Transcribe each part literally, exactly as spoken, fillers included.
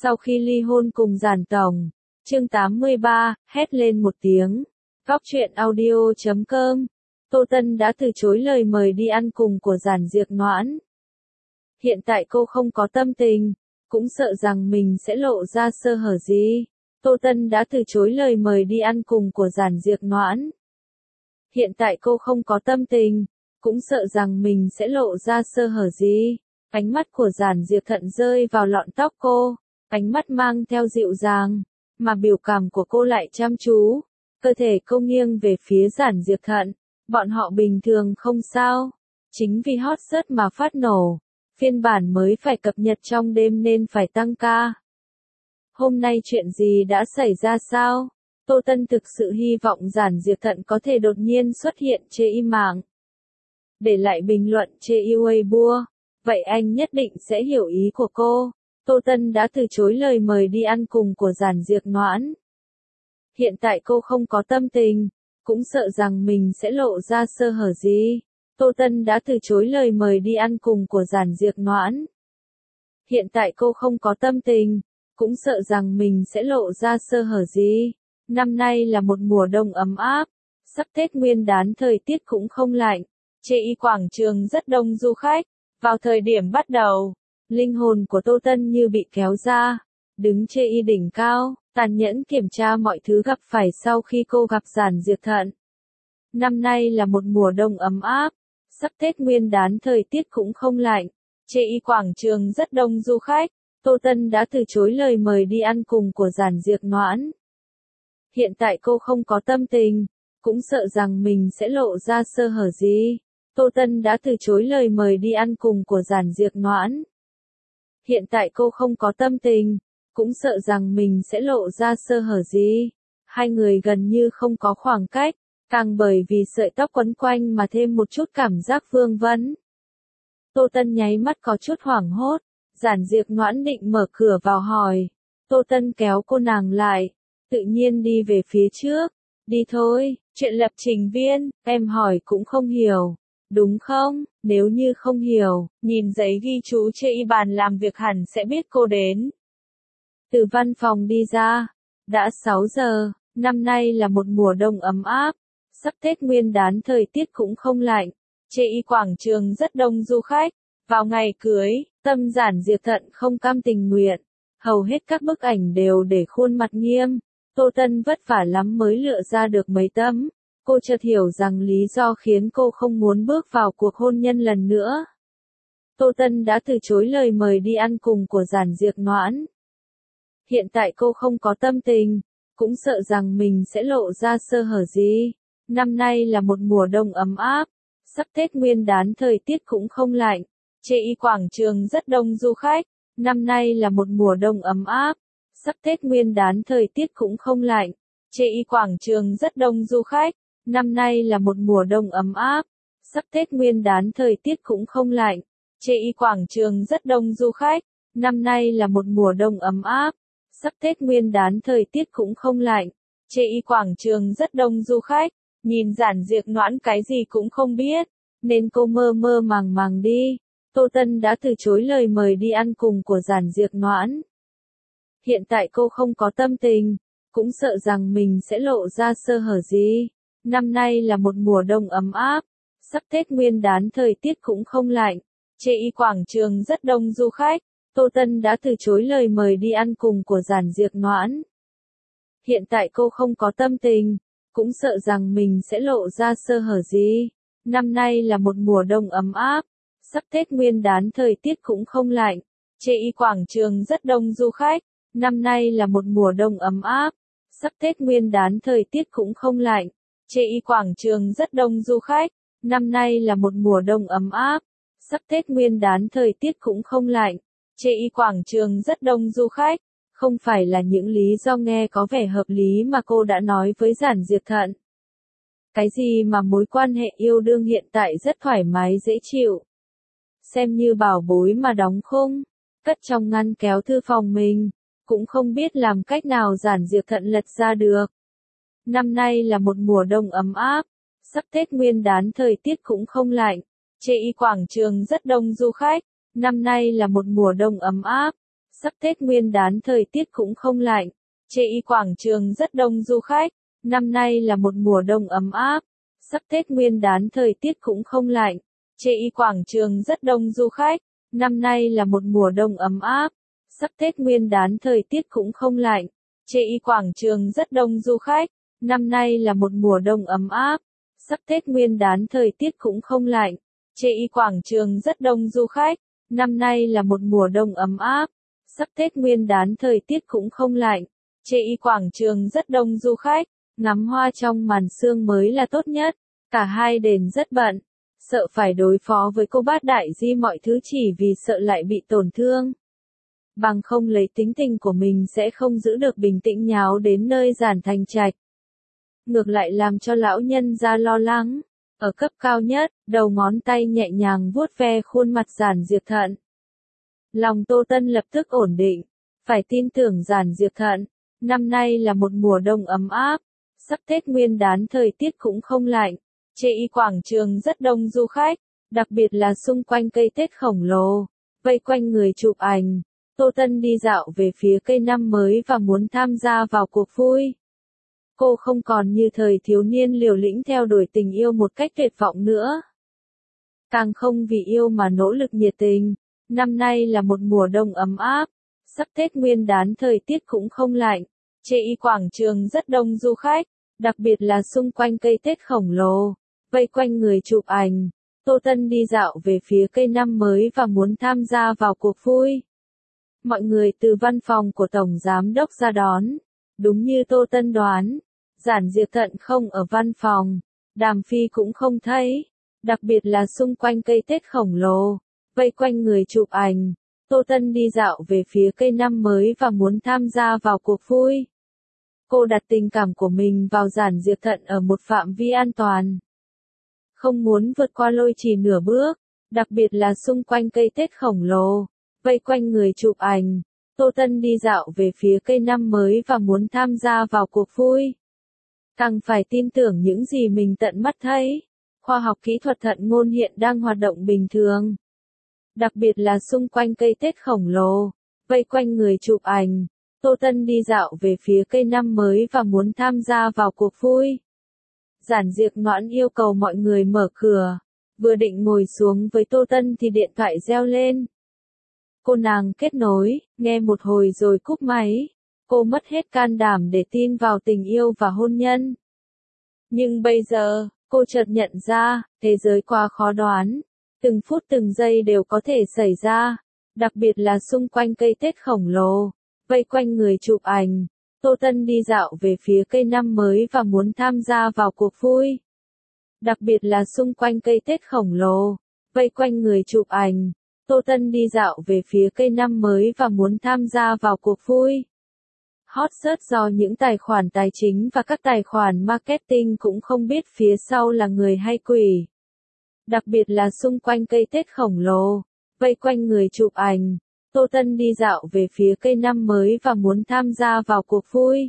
Sau khi ly hôn cùng Giản Tổng, chương tám mươi ba, hét lên một tiếng. Góc truyện audio chấm com. Tô Tân đã từ chối lời mời đi ăn cùng của Giản Diệc Noãn. Hiện tại cô không có tâm tình, cũng sợ rằng mình sẽ lộ ra sơ hở gì. Tô Tân đã từ chối lời mời đi ăn cùng của Giản Diệc Noãn. Hiện tại cô không có tâm tình, cũng sợ rằng mình sẽ lộ ra sơ hở gì. Ánh mắt của Giản Diệc Thận rơi vào lọn tóc cô, ánh mắt mang theo dịu dàng, mà biểu cảm của cô lại chăm chú. Cơ thể cô nghiêng về phía Giản Diệc Thận, bọn họ bình thường không sao. Chính vì hot search mà phát nổ, phiên bản mới phải cập nhật trong đêm nên phải tăng ca. Hôm nay chuyện gì đã xảy ra sao? Tô Tân thực sự hy vọng Giản Diệc Thận có thể đột nhiên xuất hiện chê im mạng. Để lại bình luận chê yêu Weibo, vậy anh nhất định sẽ hiểu ý của cô. Tô Tân đã từ chối lời mời đi ăn cùng của Giản Diệc Noãn. Hiện tại cô không có tâm tình, cũng sợ rằng mình sẽ lộ ra sơ hở gì. Tô Tân đã từ chối lời mời đi ăn cùng của Giản Diệc Noãn. Hiện tại cô không có tâm tình, cũng sợ rằng mình sẽ lộ ra sơ hở gì. Năm nay là một mùa đông ấm áp, sắp Tết Nguyên đán thời tiết cũng không lạnh. Chê y quảng trường rất đông du khách. Vào thời điểm bắt đầu, linh hồn của Tô Tân như bị kéo ra, đứng chê y đỉnh cao, tàn nhẫn kiểm tra mọi thứ gặp phải sau khi cô gặp Giản Diệc Thận. Năm nay là một mùa đông ấm áp, sắp Tết Nguyên đán thời tiết cũng không lạnh. Chê y quảng trường rất đông du khách. Tô Tân đã từ chối lời mời đi ăn cùng của Giản Diệc Noãn. Hiện tại cô không có tâm tình, cũng sợ rằng mình sẽ lộ ra sơ hở gì. Tô Tân đã từ chối lời mời đi ăn cùng của Giản Diệc Noãn. Hiện tại cô không có tâm tình, cũng sợ rằng mình sẽ lộ ra sơ hở gì. Hai người gần như không có khoảng cách, càng bởi vì sợi tóc quấn quanh mà thêm một chút cảm giác vương vấn. Tô Tân nháy mắt có chút hoảng hốt, Giản Diệc Noãn định mở cửa vào hỏi. Tô Tân kéo cô nàng lại, tự nhiên đi về phía trước. Đi thôi, chuyện lập trình viên, em hỏi cũng không hiểu. Đúng không? Nếu như không hiểu, nhìn giấy ghi chú trên bàn làm việc hẳn sẽ biết cô đến. Từ văn phòng đi ra, đã sáu giờ, năm nay là một mùa đông ấm áp, sắp Tết Nguyên đán thời tiết cũng không lạnh. Chê y quảng trường rất đông du khách. Vào ngày cưới, tâm Giản Diệc Thận không cam tình nguyện. Hầu hết các bức ảnh đều để khuôn mặt nghiêm. Tô Tân vất vả lắm mới lựa ra được mấy tấm. Cô chợt hiểu rằng lý do khiến cô không muốn bước vào cuộc hôn nhân lần nữa. Tô Tân đã từ chối lời mời đi ăn cùng của Giản Diệc Noãn. Hiện tại cô không có tâm tình, cũng sợ rằng mình sẽ lộ ra sơ hở gì. Năm nay là một mùa đông ấm áp, sắp Tết Nguyên đán thời tiết cũng không lạnh. Chê y quảng trường rất đông du khách. Năm nay là một mùa đông ấm áp, sắp Tết Nguyên đán thời tiết cũng không lạnh. Chê y quảng trường rất đông du khách. Năm nay là một mùa đông ấm áp, sắp Tết Nguyên đán thời tiết cũng không lạnh. Chê y quảng trường rất đông du khách. Năm nay là một mùa đông ấm áp, sắp Tết Nguyên đán thời tiết cũng không lạnh. Chê y quảng trường rất đông du khách. Nhìn Giản Diệc Noãn cái gì cũng không biết, nên cô mơ mơ màng màng đi. Tô Tân đã từ chối lời mời đi ăn cùng của Giản Diệc Noãn. Hiện tại cô không có tâm tình, cũng sợ rằng mình sẽ lộ ra sơ hở gì. Năm nay là một mùa đông ấm áp, sắp Tết Nguyên đán thời tiết cũng không lạnh. Chê y quảng trường rất đông du khách. Tô Tân đã từ chối lời mời đi ăn cùng của Giản Diệc Noãn. Hiện tại cô không có tâm tình, cũng sợ rằng mình sẽ lộ ra sơ hở gì. Năm nay là một mùa đông ấm áp, sắp Tết Nguyên đán thời tiết cũng không lạnh. Chê y quảng trường rất đông du khách. Năm nay là một mùa đông ấm áp, sắp Tết Nguyên đán thời tiết cũng không lạnh. Chê y quảng trường rất đông du khách. Năm nay là một mùa đông ấm áp, sắp Tết Nguyên đán thời tiết cũng không lạnh. Chê y quảng trường rất đông du khách. Không phải là những lý do nghe có vẻ hợp lý mà cô đã nói với Giản Diệc Thận. Cái gì mà mối quan hệ yêu đương hiện tại rất thoải mái dễ chịu. Xem như bảo bối mà đóng khung, cất trong ngăn kéo thư phòng mình, cũng không biết làm cách nào Giản Diệc Thận lật ra được. Năm nay là một mùa đông ấm áp, sắp Tết Nguyên đán thời tiết cũng không lạnh. Chê y quảng trường rất đông du khách. Năm nay là một mùa đông ấm áp, Sắp Tết Nguyên đán thời tiết cũng không lạnh. Chê Y quảng trường rất đông du khách. Năm nay là một mùa đông ấm áp. Sắp Tết Nguyên đán thời tiết cũng không lạnh. Chê Y quảng trường rất đông du khách. Năm nay là một mùa đông ấm áp. Sắp Tết Nguyên đán thời tiết cũng không lạnh. Chê Y quảng trường rất đông du khách. Năm nay là một mùa đông ấm áp. Sắp Tết Nguyên đán thời tiết cũng không lạnh. Chê Y quảng trường rất đông du khách. Năm nay là một mùa đông ấm áp. Sắp Tết Nguyên đán thời tiết cũng không lạnh. Chê Y quảng trường rất đông du khách. Ngắm hoa trong màn sương mới là tốt nhất. Cả hai đền rất bận. Sợ phải đối phó với cô bát đại di mọi thứ chỉ vì sợ lại bị tổn thương. Bằng không lấy tính tình của mình sẽ không giữ được bình tĩnh nháo đến nơi Giản Thành Trạch. Ngược lại làm cho lão nhân ra lo lắng. Ở cấp cao nhất, đầu ngón tay nhẹ nhàng vuốt ve khuôn mặt Giản Diệp Thận. Lòng Tô Tân lập tức ổn định. Phải tin tưởng Giản Diệp Thận. Năm nay là một mùa đông ấm áp. Sắp Tết Nguyên đán thời tiết cũng không lạnh. Chê Y quảng trường rất đông du khách. Đặc biệt là xung quanh cây Tết khổng lồ. Vây quanh người chụp ảnh. Tô Tân đi dạo về phía cây năm mới và muốn tham gia vào cuộc vui. Cô không còn như thời thiếu niên liều lĩnh theo đuổi tình yêu một cách tuyệt vọng nữa. Càng không vì yêu mà nỗ lực nhiệt tình. Năm nay là một mùa đông ấm áp. Sắp Tết Nguyên đán thời tiết cũng không lạnh. Chê Y quảng trường rất đông du khách. Đặc biệt là xung quanh cây Tết khổng lồ. Vây quanh người chụp ảnh. Tô Tân đi dạo về phía cây năm mới và muốn tham gia vào cuộc vui. Mọi người từ văn phòng của Tổng Giám đốc ra đón. Đúng như Tô Tân đoán. Giản Diệp Thận không ở văn phòng. Đàm Phi cũng không thấy. Đặc biệt là xung quanh cây Tết khổng lồ. Vây quanh người chụp ảnh. Tô Tân đi dạo về phía cây năm mới và muốn tham gia vào cuộc vui. Cô đặt tình cảm của mình vào Giản Diệp Thận ở một phạm vi an toàn. Không muốn vượt qua lôi trì nửa bước. Đặc biệt là xung quanh cây Tết khổng lồ. Vây quanh người chụp ảnh. Tô Tân đi dạo về phía cây năm mới và muốn tham gia vào cuộc vui. Càng phải tin tưởng những gì mình tận mắt thấy. Khoa học kỹ thuật thận ngôn hiện đang hoạt động bình thường. Đặc biệt là xung quanh cây Tết khổng lồ. Vây quanh người chụp ảnh. Tô Tân đi dạo về phía cây năm mới và muốn tham gia vào cuộc vui. Giản Diệp Noãn yêu cầu mọi người mở cửa. Vừa định ngồi xuống với Tô Tân thì điện thoại reo lên. Cô nàng kết nối, nghe một hồi rồi cúp máy. Cô mất hết can đảm để tin vào tình yêu và hôn nhân. Nhưng bây giờ, cô chợt nhận ra, thế giới quá khó đoán. Từng phút từng giây đều có thể xảy ra. Đặc biệt là xung quanh cây Tết khổng lồ. Vây quanh người chụp ảnh. Tô Tân đi dạo về phía cây năm mới và muốn tham gia vào cuộc vui. Đặc biệt là xung quanh cây Tết khổng lồ. Vây quanh người chụp ảnh. Tô Tân đi dạo về phía cây năm mới và muốn tham gia vào cuộc vui. Hot search do những tài khoản tài chính và các tài khoản marketing cũng không biết phía sau là người hay quỷ. Đặc biệt là xung quanh cây Tết khổng lồ. Vây quanh người chụp ảnh. Tô Tân đi dạo về phía cây năm mới và muốn tham gia vào cuộc vui.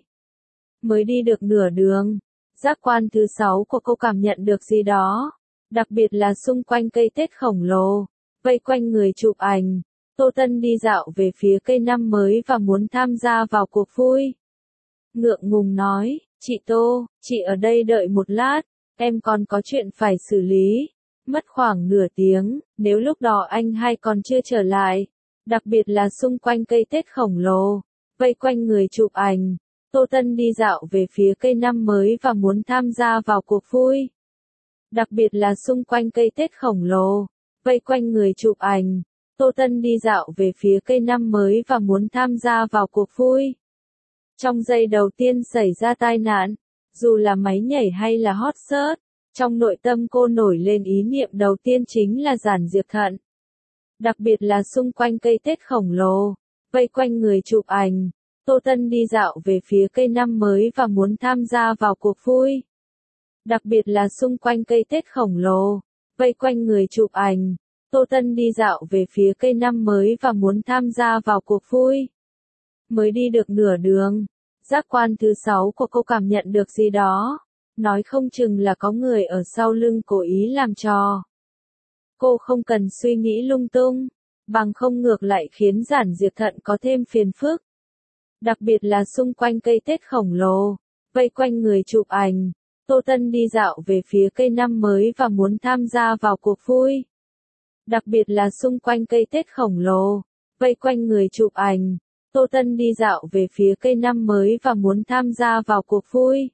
Mới đi được nửa đường. Giác quan thứ sáu của cô cảm nhận được gì đó. Đặc biệt là xung quanh cây Tết khổng lồ. Vây quanh người chụp ảnh. Tô Tân đi dạo về phía cây năm mới và muốn tham gia vào cuộc vui. Ngượng ngùng nói, chị Tô, chị ở đây đợi một lát, em còn có chuyện phải xử lý. Mất khoảng nửa tiếng, nếu lúc đó anh hai còn chưa trở lại. Đặc biệt là xung quanh cây Tết khổng lồ. Vây quanh người chụp ảnh. Tô Tân đi dạo về phía cây năm mới và muốn tham gia vào cuộc vui. Đặc biệt là xung quanh cây Tết khổng lồ. Vây quanh người chụp ảnh. Tô Tân đi dạo về phía cây năm mới và muốn tham gia vào cuộc vui. Trong giây đầu tiên xảy ra tai nạn, dù là máy nhảy hay là hot search, trong nội tâm cô nổi lên ý niệm đầu tiên chính là Giản Diệp Thận. Đặc biệt là xung quanh cây Tết khổng lồ, vây quanh người chụp ảnh. Tô Tân đi dạo về phía cây năm mới và muốn tham gia vào cuộc vui. Đặc biệt là xung quanh cây Tết khổng lồ, vây quanh người chụp ảnh. Tô Tân đi dạo về phía cây năm mới và muốn tham gia vào cuộc vui. Mới đi được nửa đường, giác quan thứ sáu của cô cảm nhận được gì đó. Nói không chừng là có người ở sau lưng cố ý làm trò. Cô không cần suy nghĩ lung tung. bằng không ngược lại khiến Giản Diệp Thận có thêm phiền phức. Đặc biệt là xung quanh cây Tết khổng lồ, vây quanh người chụp ảnh, Tô Tân đi dạo về phía cây năm mới và muốn tham gia vào cuộc vui. Đặc biệt là xung quanh cây Tết khổng lồ, vây quanh người chụp ảnh, Tô Tân đi dạo về phía cây năm mới và muốn tham gia vào cuộc vui.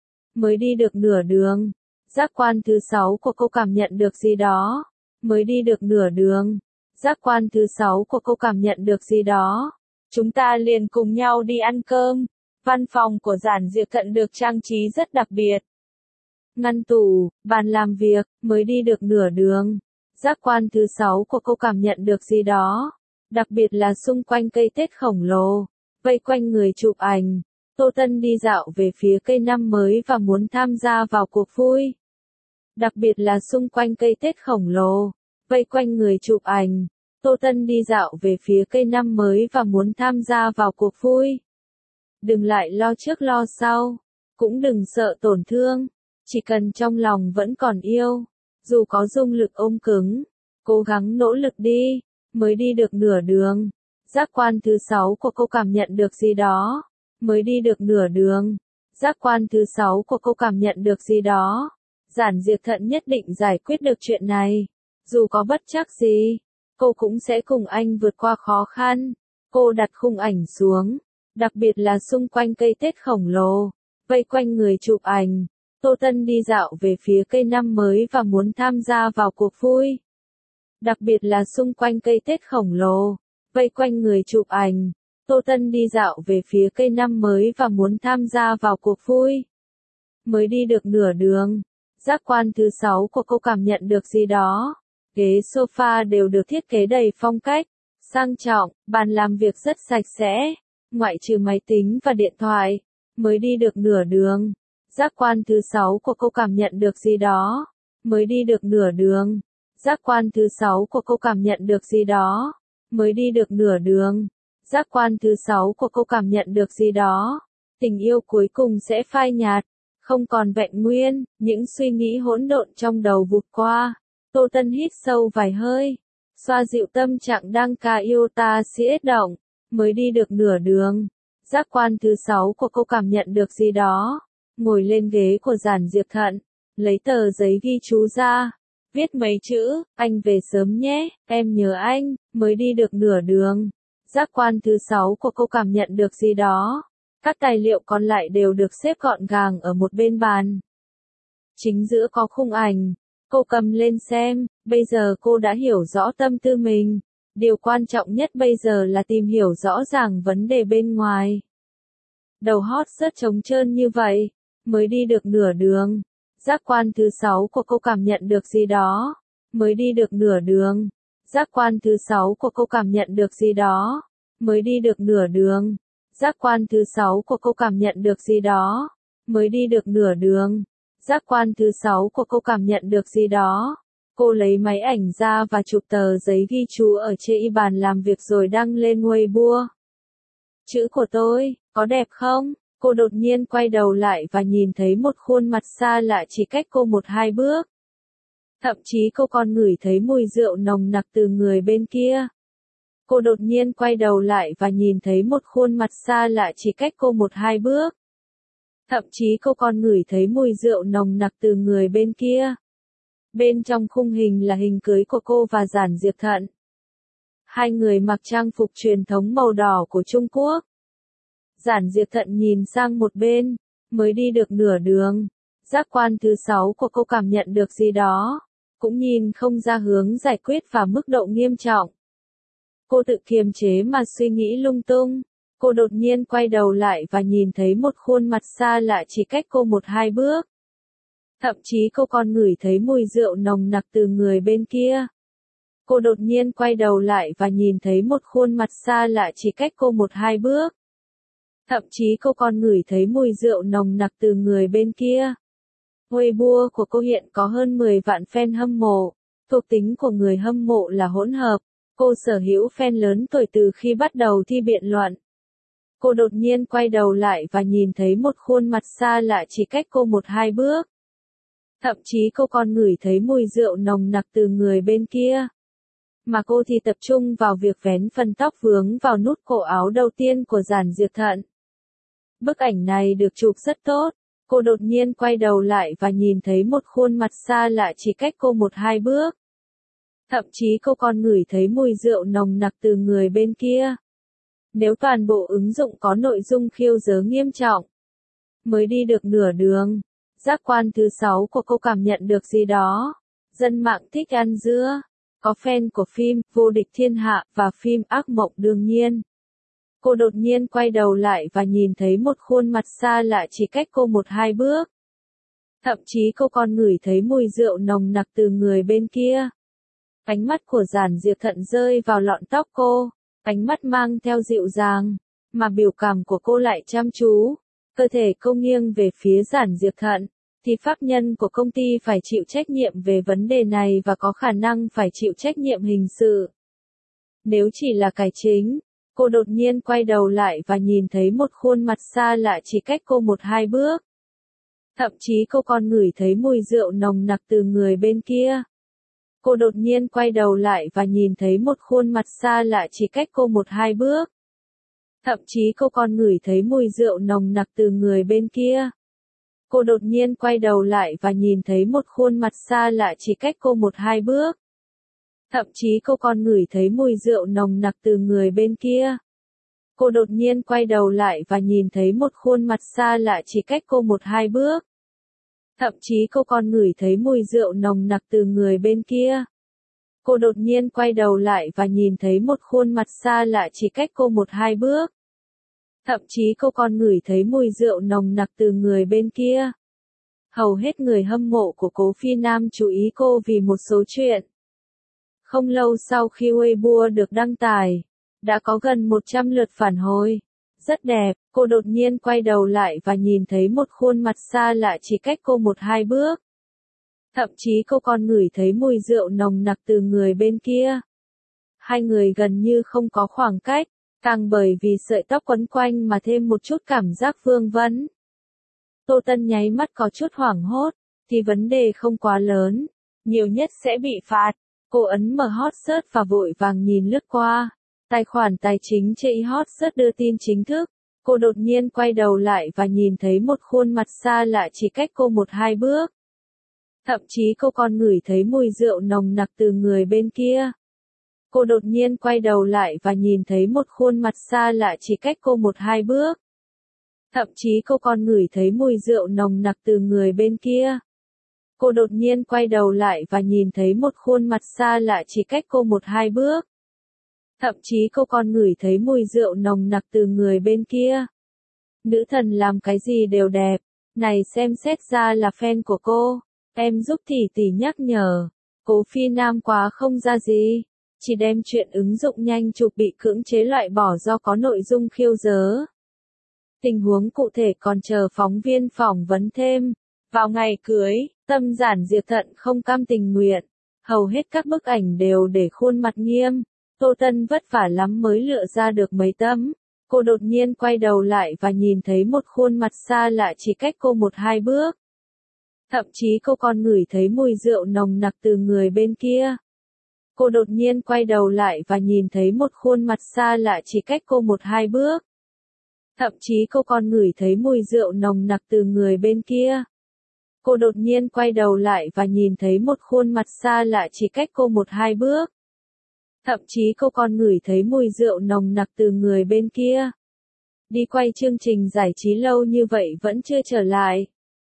Mới đi được nửa đường, giác quan thứ sáu của cô cảm nhận được gì đó. Mới đi được nửa đường, giác quan thứ sáu của cô cảm nhận được gì đó. Chúng ta liền cùng nhau đi ăn cơm. Văn phòng của Giản Diệp Thận được trang trí rất đặc biệt. Ngăn tủ, bàn làm việc, mới đi được nửa đường. Giác quan thứ sáu của cô cảm nhận được gì đó. Đặc biệt là xung quanh cây Tết khổng lồ, vây quanh người chụp ảnh, Tô Tân đi dạo về phía cây năm mới và muốn tham gia vào cuộc vui. Đặc biệt là xung quanh cây Tết khổng lồ, vây quanh người chụp ảnh, Tô Tân đi dạo về phía cây năm mới và muốn tham gia vào cuộc vui. Đừng lại lo trước lo sau, cũng đừng sợ tổn thương, chỉ cần trong lòng vẫn còn yêu, dù có dung lực ôm cứng, cố gắng nỗ lực đi. Mới đi được nửa đường, giác quan thứ sáu của cô cảm nhận được gì đó. Mới đi được nửa đường, giác quan thứ sáu của cô cảm nhận được gì đó. Giản Diệp Thận nhất định giải quyết được chuyện này. Dù có bất trắc gì, cô cũng sẽ cùng anh vượt qua khó khăn. Cô đặt khung ảnh xuống, đặc biệt là xung quanh cây Tết khổng lồ, vây quanh người chụp ảnh. Tô Tân đi dạo về phía cây năm mới và muốn tham gia vào cuộc vui. Đặc biệt là xung quanh cây Tết khổng lồ, vây quanh người chụp ảnh, Tô Tân đi dạo về phía cây năm mới và muốn tham gia vào cuộc vui. Mới đi được nửa đường, giác quan thứ sáu của cô cảm nhận được gì đó. Ghế sofa đều được thiết kế đầy phong cách, sang trọng, bàn làm việc rất sạch sẽ, ngoại trừ máy tính và điện thoại. Mới đi được nửa đường, giác quan thứ sáu của cô cảm nhận được gì đó. Mới đi được nửa đường. Giác quan thứ sáu của cô cảm nhận được gì đó. Mới đi được nửa đường. Giác quan thứ sáu của cô cảm nhận được gì đó. Tình yêu cuối cùng sẽ phai nhạt, không còn vẹn nguyên, những suy nghĩ hỗn độn trong đầu vụt qua. Tô Tân hít sâu vài hơi, xoa dịu tâm trạng đang ca yêu ta siết động. Mới đi được nửa đường. Giác quan thứ sáu của cô cảm nhận được gì đó. Ngồi lên ghế của Giản Diệp Thận, lấy tờ giấy ghi chú ra. Viết mấy chữ, anh về sớm nhé, em nhớ anh. Mới đi được nửa đường. Giác quan thứ sáu của cô cảm nhận được gì đó. Các tài liệu còn lại đều được xếp gọn gàng ở một bên bàn. Chính giữa có khung ảnh. Cô cầm lên xem, bây giờ cô đã hiểu rõ tâm tư mình. Điều quan trọng nhất bây giờ là tìm hiểu rõ ràng vấn đề bên ngoài. Đầu hót rất trống trơn như vậy. Mới đi được nửa đường. Giác quan thứ sáu của cô cảm nhận được gì đó. Mới đi được nửa đường. Giác quan thứ sáu của cô cảm nhận được gì đó. Mới đi được nửa đường. Giác quan thứ sáu của cô cảm nhận được gì đó. Mới đi được nửa đường. Giác quan thứ sáu của cô cảm nhận được gì đó. Cô lấy máy ảnh ra và chụp tờ giấy ghi chú ở trên bàn làm việc rồi đăng lên Weibo. Chữ của tôi, có đẹp không? Cô đột nhiên quay đầu lại và nhìn thấy một khuôn mặt xa lạ chỉ cách cô một hai bước. Thậm chí cô còn ngửi thấy mùi rượu nồng nặc từ người bên kia. Cô đột nhiên quay đầu lại và nhìn thấy một khuôn mặt xa lạ chỉ cách cô một hai bước. Thậm chí cô còn ngửi thấy mùi rượu nồng nặc từ người bên kia. Bên trong khung hình là hình cưới của cô và Giản Diệp Thận. Hai người mặc trang phục truyền thống màu đỏ của Trung Quốc. Giản Diệp Thận nhìn sang một bên, mới đi được nửa đường. Giác quan thứ sáu của cô cảm nhận được gì đó, cũng nhìn không ra hướng giải quyết và mức độ nghiêm trọng. Cô tự kiềm chế mà suy nghĩ lung tung. Cô đột nhiên quay đầu lại và nhìn thấy một khuôn mặt xa lạ chỉ cách cô một hai bước. Thậm chí cô còn ngửi thấy mùi rượu nồng nặc từ người bên kia. Cô đột nhiên quay đầu lại và nhìn thấy một khuôn mặt xa lạ chỉ cách cô một hai bước. Thậm chí cô còn ngửi thấy mùi rượu nồng nặc từ người bên kia. Weibo của cô hiện có hơn mười vạn fan hâm mộ. Thuộc tính của người hâm mộ là hỗn hợp. Cô sở hữu fan lớn tuổi từ khi bắt đầu thi biện luận. Cô đột nhiên quay đầu lại và nhìn thấy một khuôn mặt xa lạ chỉ cách cô một hai bước. Thậm chí cô còn ngửi thấy mùi rượu nồng nặc từ người bên kia. mà cô thì tập trung vào việc vén phần tóc vướng vào nút cổ áo đầu tiên của Giản Diệp Thận. Bức ảnh này được chụp rất tốt, cô đột nhiên quay đầu lại và nhìn thấy một khuôn mặt xa lạ chỉ cách cô một hai bước. Thậm chí cô còn ngửi thấy mùi rượu nồng nặc từ người bên kia. Nếu toàn bộ ứng dụng có nội dung khiêu dớ nghiêm trọng, mới đi được nửa đường, giác quan thứ sáu của cô cảm nhận được gì đó. Dân mạng thích ăn dưa, có fan của phim Vô Địch Thiên Hạ và phim Ác Mộng đương nhiên. Cô đột nhiên quay đầu lại và nhìn thấy một khuôn mặt xa lạ chỉ cách cô một hai bước. Thậm chí cô còn ngửi thấy mùi rượu nồng nặc từ người bên kia. Ánh mắt của Giản Diệp Thận rơi vào lọn tóc cô, ánh mắt mang theo dịu dàng, mà biểu cảm của cô lại chăm chú. Cơ thể cô nghiêng về phía Giản Diệp Thận, thì pháp nhân của công ty phải chịu trách nhiệm về vấn đề này và có khả năng phải chịu trách nhiệm hình sự. Nếu chỉ là cải chính, cô đột nhiên quay đầu lại và nhìn thấy một khuôn mặt xa lạ chỉ cách cô một hai bước. Thậm chí cô còn ngửi thấy mùi rượu nồng nặc từ người bên kia. Cô đột nhiên quay đầu lại và nhìn thấy một khuôn mặt xa lạ chỉ cách cô một hai bước. Thậm chí cô còn ngửi thấy mùi rượu nồng nặc từ người bên kia. Cô đột nhiên quay đầu lại và nhìn thấy một khuôn mặt xa lạ chỉ cách cô một hai bước. Thậm chí cô còn ngửi thấy mùi rượu nồng nặc từ người bên kia. Cô đột nhiên quay đầu lại và nhìn thấy một khuôn mặt xa lạ chỉ cách cô một hai bước. Thậm chí cô còn ngửi thấy mùi rượu nồng nặc từ người bên kia. Cô đột nhiên quay đầu lại và nhìn thấy một khuôn mặt xa lạ chỉ cách cô một hai bước. Thậm chí cô còn ngửi thấy mùi rượu nồng nặc từ người bên kia. Hầu hết người hâm mộ của Cố Phi Nam chú ý cô vì một số chuyện. Không lâu sau khi Weibo được đăng tải, đã có gần một trăm lượt phản hồi. Rất đẹp, cô đột nhiên quay đầu lại và nhìn thấy một khuôn mặt xa lạ chỉ cách cô một hai bước. Thậm chí cô còn ngửi thấy mùi rượu nồng nặc từ người bên kia. Hai người gần như không có khoảng cách, càng bởi vì sợi tóc quấn quanh mà thêm một chút cảm giác vương vấn. Tô Tân nháy mắt có chút hoảng hốt, thì vấn đề không quá lớn, nhiều nhất sẽ bị phạt. Cô ấn mở hot search và vội vàng nhìn lướt qua. Tài khoản tài chính trên hot search đưa tin chính thức. Cô đột nhiên quay đầu lại và nhìn thấy một khuôn mặt xa lạ chỉ cách cô một hai bước. Thậm chí cô còn ngửi thấy mùi rượu nồng nặc từ người bên kia. Cô đột nhiên quay đầu lại và nhìn thấy một khuôn mặt xa lạ chỉ cách cô một hai bước. Thậm chí cô còn ngửi thấy mùi rượu nồng nặc từ người bên kia. Cô đột nhiên quay đầu lại và nhìn thấy một khuôn mặt xa lạ chỉ cách cô một hai bước. Thậm chí cô còn ngửi thấy mùi rượu nồng nặc từ người bên kia. Nữ thần làm cái gì đều đẹp. Này xem xét ra là fan của cô. Em giúp tỷ tỷ nhắc nhở. Cố Phi Nam quá không ra gì. Chỉ đem chuyện ứng dụng nhanh chụp bị cưỡng chế loại bỏ do có nội dung khiêu dớ. Tình huống cụ thể còn chờ phóng viên phỏng vấn thêm. Vào ngày cưới, Tâm Giản Diệp Thận không cam tình nguyện. Hầu hết các bức ảnh đều để khuôn mặt nghiêm. Tô Tân vất vả lắm mới lựa ra được mấy tấm. Cô đột nhiên quay đầu lại và nhìn thấy một khuôn mặt xa lạ chỉ cách cô một hai bước. Thậm chí cô còn ngửi thấy mùi rượu nồng nặc từ người bên kia. Cô đột nhiên quay đầu lại và nhìn thấy một khuôn mặt xa lạ chỉ cách cô một hai bước. Thậm chí cô còn ngửi thấy mùi rượu nồng nặc từ người bên kia. Cô đột nhiên quay đầu lại và nhìn thấy một khuôn mặt xa lạ chỉ cách cô một hai bước. Thậm chí cô còn ngửi thấy mùi rượu nồng nặc từ người bên kia. Đi quay chương trình giải trí lâu như vậy vẫn chưa trở lại.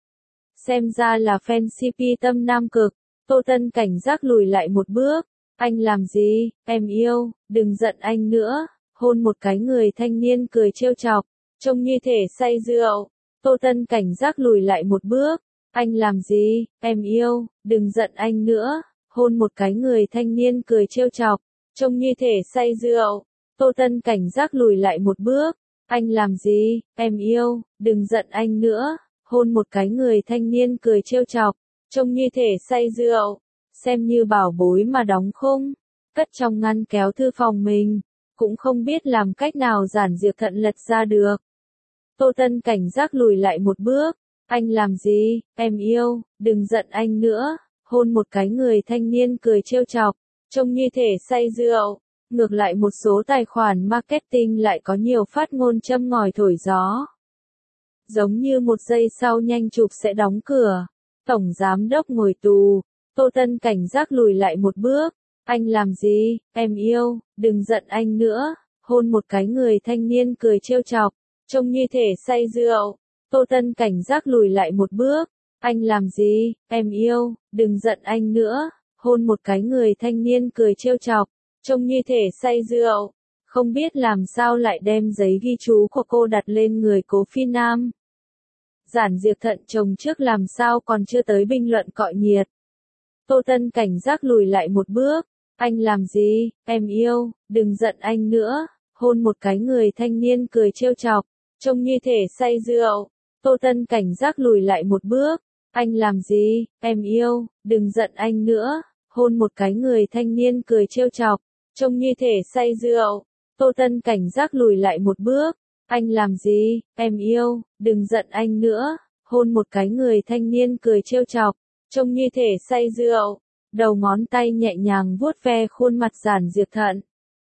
Xem ra là fan xê pê Tâm Nam Cực. Tô Tân cảnh giác lùi lại một bước. Anh làm gì, em yêu, đừng giận anh nữa. Hôn một cái người thanh niên cười trêu chọc, trông như thể say rượu. Tô Tân cảnh giác lùi lại một bước. Anh làm gì, em yêu, đừng giận anh nữa. Hôn một cái người thanh niên cười trêu chọc, trông như thể say rượu. Tô Tân cảnh giác lùi lại một bước. Anh làm gì, em yêu, đừng giận anh nữa. Hôn một cái người thanh niên cười trêu chọc, trông như thể say rượu. Xem như bảo bối mà đóng khung, cất trong ngăn kéo thư phòng mình. Cũng không biết làm cách nào Giản Diệp Thận lật ra được. Tô Tân cảnh giác lùi lại một bước. Anh làm gì, em yêu, đừng giận anh nữa. Hôn một cái người thanh niên cười trêu chọc, trông như thể say rượu. Ngược lại một số tài khoản marketing lại có nhiều phát ngôn châm ngòi thổi gió. Giống như một giây sau nhanh chụp sẽ đóng cửa. Tổng giám đốc ngồi tù. Tô Tân cảnh giác lùi lại một bước. Anh làm gì, em yêu, đừng giận anh nữa. Hôn một cái người thanh niên cười trêu chọc. Trông như thể say rượu. Tô Tân cảnh giác lùi lại một bước. Anh làm gì, em yêu, đừng giận anh nữa. Hôn một cái người thanh niên cười trêu chọc. Trông như thể say rượu. Không biết làm sao lại đem giấy ghi chú của cô đặt lên người Cố Phi Nam. Giản Diệp thận chồng trước làm sao còn chưa tới bình luận cọ nhiệt. Tô Tân cảnh giác lùi lại một bước. Anh làm gì, em yêu, đừng giận anh nữa. Hôn một cái người thanh niên cười trêu chọc. Trông như thể say rượu. Tô Tân cảnh giác lùi lại một bước. Anh làm gì, em yêu, đừng giận anh nữa. Hôn một cái người thanh niên cười trêu chọc. Trông như thể say rượu. Tô Tân cảnh giác lùi lại một bước. Anh làm gì, em yêu, đừng giận anh nữa. Hôn một cái người thanh niên cười trêu chọc. Trông như thể say rượu. Đầu ngón tay nhẹ nhàng vuốt ve khuôn mặt Giản Diệp Thận.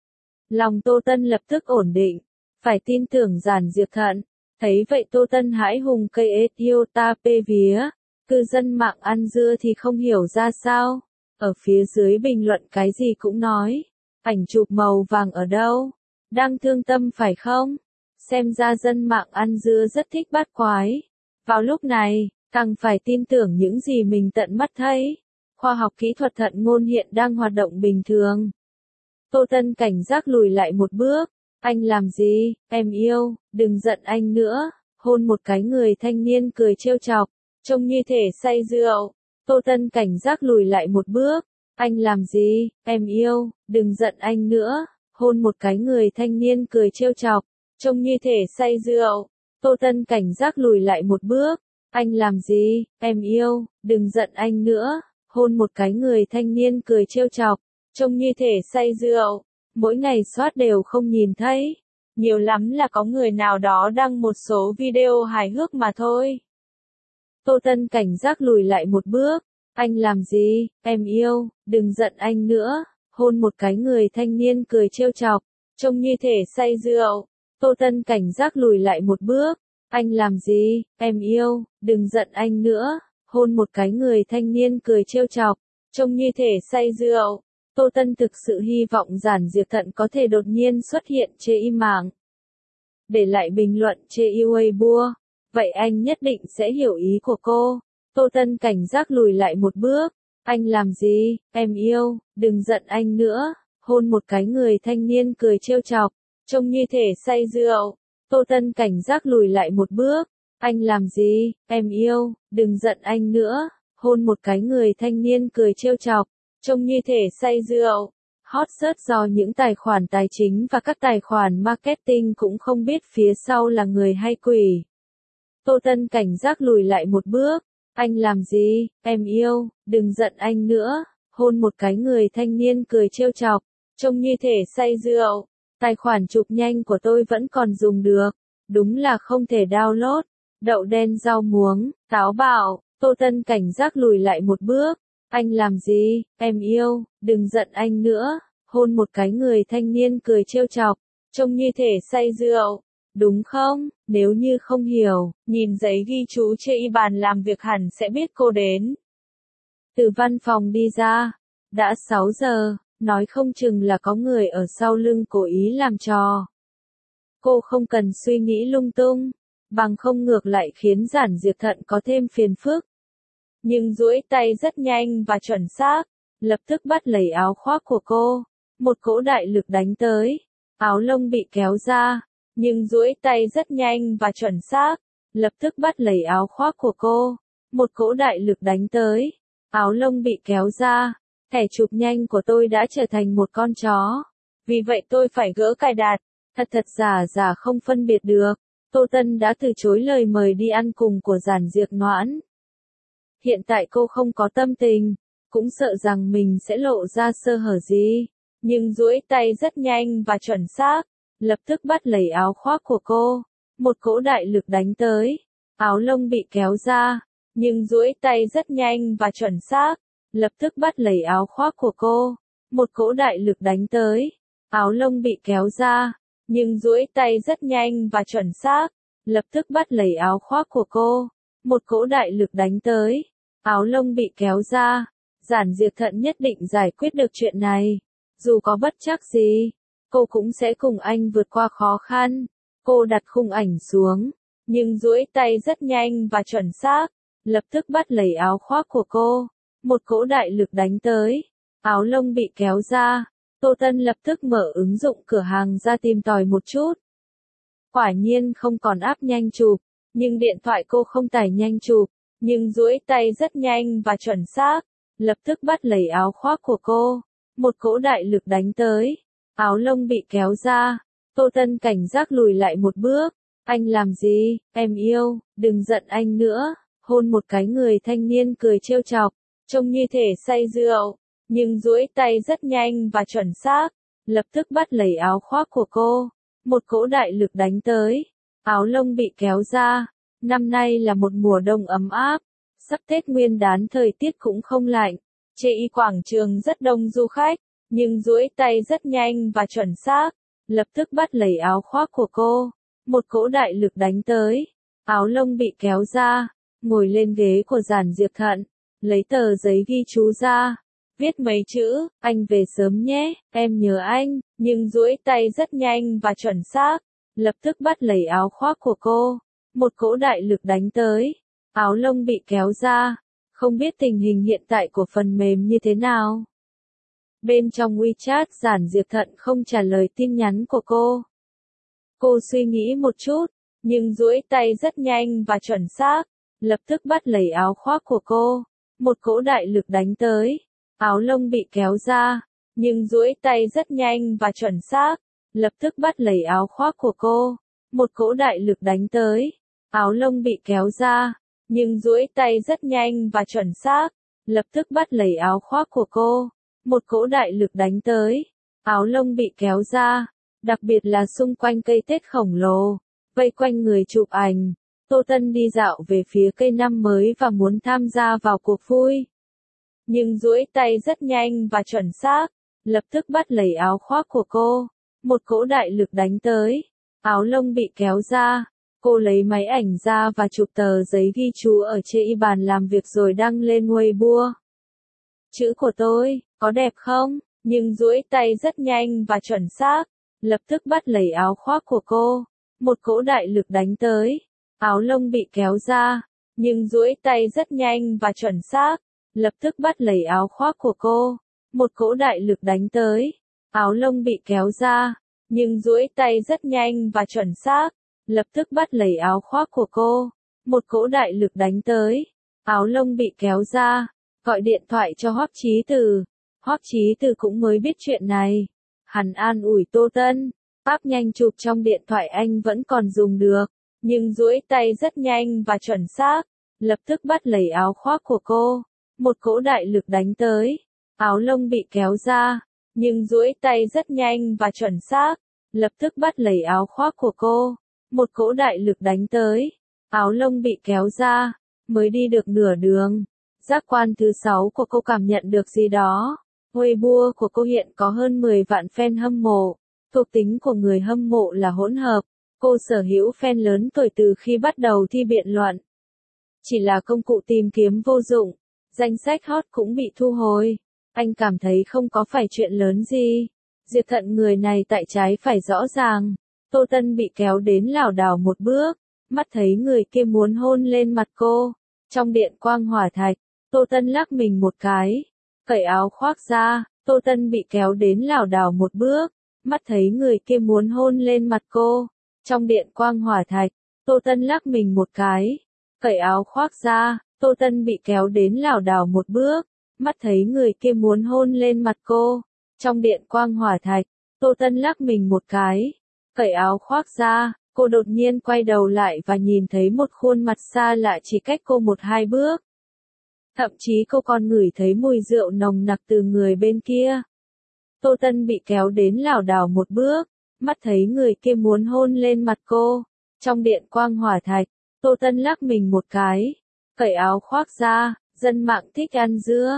Lòng Tô Tân lập tức ổn định. Phải tin tưởng Giản Diệp Thận. Thấy vậy Tô Tân hãi hùng cây ết yêu ta pê vía. Cư dân mạng ăn dưa thì không hiểu ra sao. Ở phía dưới bình luận cái gì cũng nói. Ảnh chụp màu vàng ở đâu? Đang thương tâm phải không? Xem ra dân mạng ăn dưa rất thích bắt quái. Vào lúc này, càng phải tin tưởng những gì mình tận mắt thấy. Khoa học kỹ thuật thận ngôn hiện đang hoạt động bình thường. Tô Tân cảnh giác lùi lại một bước. Anh làm gì, em yêu, đừng giận anh nữa. Hôn một cái người thanh niên cười trêu chọc. Trông như thể say rượu. Tô Tân cảnh giác lùi lại một bước. Anh làm gì, em yêu, đừng giận anh nữa. Hôn một cái người thanh niên cười trêu chọc. Trông như thể say rượu. Tô Tân cảnh giác lùi lại một bước. Anh làm gì, em yêu, đừng giận anh nữa. Hôn một cái người thanh niên cười trêu chọc. Trông như thể say rượu. Mỗi ngày soát đều không nhìn thấy. Nhiều lắm là có người nào đó đăng một số video hài hước mà thôi. Tô Tân cảnh giác lùi lại một bước. Anh làm gì, em yêu, đừng giận anh nữa. Hôn một cái người thanh niên cười trêu chọc. Trông như thể say rượu. Tô Tân cảnh giác lùi lại một bước. Anh làm gì, em yêu, đừng giận anh nữa. Hôn một cái người thanh niên cười trêu chọc. Trông như thể say rượu. Tô Tân thực sự hy vọng Giản Diệp Thận có thể đột nhiên xuất hiện chê im mạng. Để lại bình luận chê yêu Weibo. Vậy anh nhất định sẽ hiểu ý của cô. Tô Tân cảnh giác lùi lại một bước. Anh làm gì, em yêu, đừng giận anh nữa. Hôn một cái người thanh niên cười trêu chọc. Trông như thể say rượu. Tô Tân cảnh giác lùi lại một bước. Anh làm gì, em yêu, đừng giận anh nữa. Hôn một cái người thanh niên cười trêu chọc. Trông như thể say rượu. Hot search do những tài khoản tài chính và các tài khoản marketing cũng không biết phía sau là người hay quỷ. Tô Tân cảnh giác lùi lại một bước. Anh làm gì, em yêu, đừng giận anh nữa. Hôn một cái người thanh niên cười trêu chọc. Trông như thể say rượu. Tài khoản chụp nhanh của tôi vẫn còn dùng được. Đúng là không thể download. Đậu đen rau muống, táo bạo. Tô Tân cảnh giác lùi lại một bước. Anh làm gì, em yêu, đừng giận anh nữa. Hôn một cái người thanh niên cười trêu chọc. Trông như thể say rượu. Đúng không? Nếu như không hiểu, nhìn giấy ghi chú trên bàn làm việc hẳn sẽ biết cô đến. Từ văn phòng đi ra. Đã sáu giờ, nói không chừng là có người ở sau lưng cố ý làm trò. Cô không cần suy nghĩ lung tung. Bằng không ngược lại khiến Giản Diệp Thận có thêm phiền phức. Nhưng duỗi tay rất nhanh và chuẩn xác. Lập tức bắt lấy áo khoác của cô. Một cỗ đại lực đánh tới. Áo lông bị kéo ra. Nhưng duỗi tay rất nhanh và chuẩn xác. Lập tức bắt lấy áo khoác của cô. Một cỗ đại lực đánh tới. Áo lông bị kéo ra. Thẻ chụp nhanh của tôi đã trở thành một con chó. Vì vậy tôi phải gỡ cài đặt. Thật thật giả giả không phân biệt được. Tô Tân đã từ chối lời mời đi ăn cùng của Giản Diệp Noãn. Hiện tại cô không có tâm tình. Cũng sợ rằng mình sẽ lộ ra sơ hở gì. Nhưng duỗi tay rất nhanh và chuẩn xác. Lập tức bắt lấy áo khoác của cô. Một cỗ đại lực đánh tới. Áo lông bị kéo ra. Nhưng duỗi tay rất nhanh và chuẩn xác. Lập tức bắt lấy áo khoác của cô. một cỗ đại lực đánh tới. Áo lông bị kéo ra, nhưng duỗi tay rất nhanh và chuẩn xác, lập tức bắt lấy áo khoác của cô. Một cỗ đại lực đánh tới. Áo lông bị kéo ra. Giản Diệp Thận nhất định giải quyết được chuyện này. Dù có bất trắc gì, cô cũng sẽ cùng anh vượt qua khó khăn. Cô đặt khung ảnh xuống, nhưng duỗi tay rất nhanh và chuẩn xác, lập tức bắt lấy áo khoác của cô. Một cỗ đại lực đánh tới. Áo lông bị kéo ra. Tô Tân lập tức mở ứng dụng cửa hàng ra tìm tòi một chút. Quả nhiên không còn app nhanh chụp, nhưng điện thoại cô không tải nhanh chụp, nhưng duỗi tay rất nhanh và chuẩn xác, lập tức bắt lấy áo khoác của cô. Một cỗ đại lực đánh tới. Áo lông bị kéo ra. Tô Tân cảnh giác lùi lại một bước. Anh làm gì, em yêu, đừng giận anh nữa. Hôn một cái, người thanh niên cười trêu chọc, trông như thể say rượu, nhưng duỗi tay rất nhanh và chuẩn xác, lập tức bắt lấy áo khoác của cô. Một cỗ đại lực đánh tới. Áo lông bị kéo ra. Năm nay là một mùa đông ấm áp, sắp Tết Nguyên đán thời tiết cũng không lạnh. Chê y quảng trường rất đông du khách, nhưng duỗi tay rất nhanh và chuẩn xác, lập tức bắt lấy áo khoác của cô. Một cỗ đại lực đánh tới. Áo lông bị kéo ra. Ngồi lên ghế của Giản Diệp Thận, lấy tờ giấy ghi chú ra, viết mấy chữ, anh về sớm nhé, em nhớ anh, nhưng duỗi tay rất nhanh và chuẩn xác, lập tức bắt lấy áo khoác của cô. Một cỗ đại lực đánh tới. Áo lông bị kéo ra. Không biết tình hình hiện tại của phần mềm như thế nào. Bên trong WeChat, Giản Diệp Thận không trả lời tin nhắn của cô. Cô suy nghĩ một chút, nhưng duỗi tay rất nhanh và chuẩn xác, lập tức bắt lấy áo khoác của cô. Một cỗ đại lực đánh tới. Áo lông bị kéo ra, nhưng duỗi tay rất nhanh và chuẩn xác, lập tức bắt lấy áo khoác của cô. Một cỗ đại lực đánh tới. Áo lông bị kéo ra, nhưng duỗi tay rất nhanh và chuẩn xác, lập tức bắt lấy áo khoác của cô. Một cỗ đại lực đánh tới. Áo lông bị kéo ra, đặc biệt là xung quanh cây Tết khổng lồ, vây quanh người chụp ảnh. Tô Tân đi dạo về phía cây năm mới và muốn tham gia vào cuộc vui. Nhưng duỗi tay rất nhanh và chuẩn xác, lập tức bắt lấy áo khoác của cô. Một cỗ đại lực đánh tới. Áo lông bị kéo ra. Cô lấy máy ảnh ra và chụp tờ giấy ghi chú ở trên bàn làm việc rồi đăng lên Weibo. Chữ của tôi, có đẹp không? Nhưng duỗi tay rất nhanh và chuẩn xác, lập tức bắt lấy áo khoác của cô. Một cỗ đại lực đánh tới. Áo lông bị kéo ra, nhưng duỗi tay rất nhanh và chuẩn xác, lập tức bắt lấy áo khoác của cô. Một cỗ đại lực đánh tới. Áo lông bị kéo ra, nhưng duỗi tay rất nhanh và chuẩn xác, lập tức bắt lấy áo khoác của cô. Một cỗ đại lực đánh tới. Áo lông bị kéo ra. Gọi điện thoại cho Hoắc Chí Từ. Hoắc Chí Từ cũng mới biết chuyện này. Hắn an ủi Tô Tân. App nhanh chụp trong điện thoại anh vẫn còn dùng được, nhưng duỗi tay rất nhanh và chuẩn xác, lập tức bắt lấy áo khoác của cô. Một cỗ đại lực đánh tới. Áo lông bị kéo ra, nhưng duỗi tay rất nhanh và chuẩn xác, lập tức bắt lấy áo khoác của cô. Một cỗ đại lực đánh tới. Áo lông bị kéo ra. Mới đi được nửa đường, giác quan thứ sáu của cô cảm nhận được gì đó. Weibo của cô hiện có hơn mười vạn fan hâm mộ. Thuộc tính của người hâm mộ là hỗn hợp. Cô sở hữu fan lớn tuổi từ khi bắt đầu thi biện luận. Chỉ là công cụ tìm kiếm vô dụng. Danh sách hot cũng bị thu hồi. Anh cảm thấy không có phải chuyện lớn gì. Diệp Thận người này tại trái phải rõ ràng. Tô Tân bị kéo đến lảo đảo một bước. Mắt thấy người kia muốn hôn lên mặt cô. Trong điện quang hỏa thạch, Tô Tân lắc mình một cái. Cởi áo khoác ra, Tô Tân bị kéo đến lảo đảo một bước. Mắt thấy người kia muốn hôn lên mặt cô. Trong điện quang hỏa thạch, Tô Tân lắc mình một cái. Cởi áo khoác ra, Tô Tân bị kéo đến lảo đảo một bước. Mắt thấy người kia muốn hôn lên mặt cô. Trong điện quang hỏa thạch, Tô Tân lắc mình một cái. Cởi áo khoác ra, cô đột nhiên quay đầu lại và nhìn thấy một khuôn mặt xa lạ chỉ cách cô một hai bước. Thậm chí cô còn ngửi thấy mùi rượu nồng nặc từ người bên kia. Tô Tân bị kéo đến lảo đảo một bước. Mắt thấy người kia muốn hôn lên mặt cô. Trong điện quang hỏa thạch, Tô Tân lắc mình một cái. Cởi áo khoác ra, dân mạng thích ăn dưa.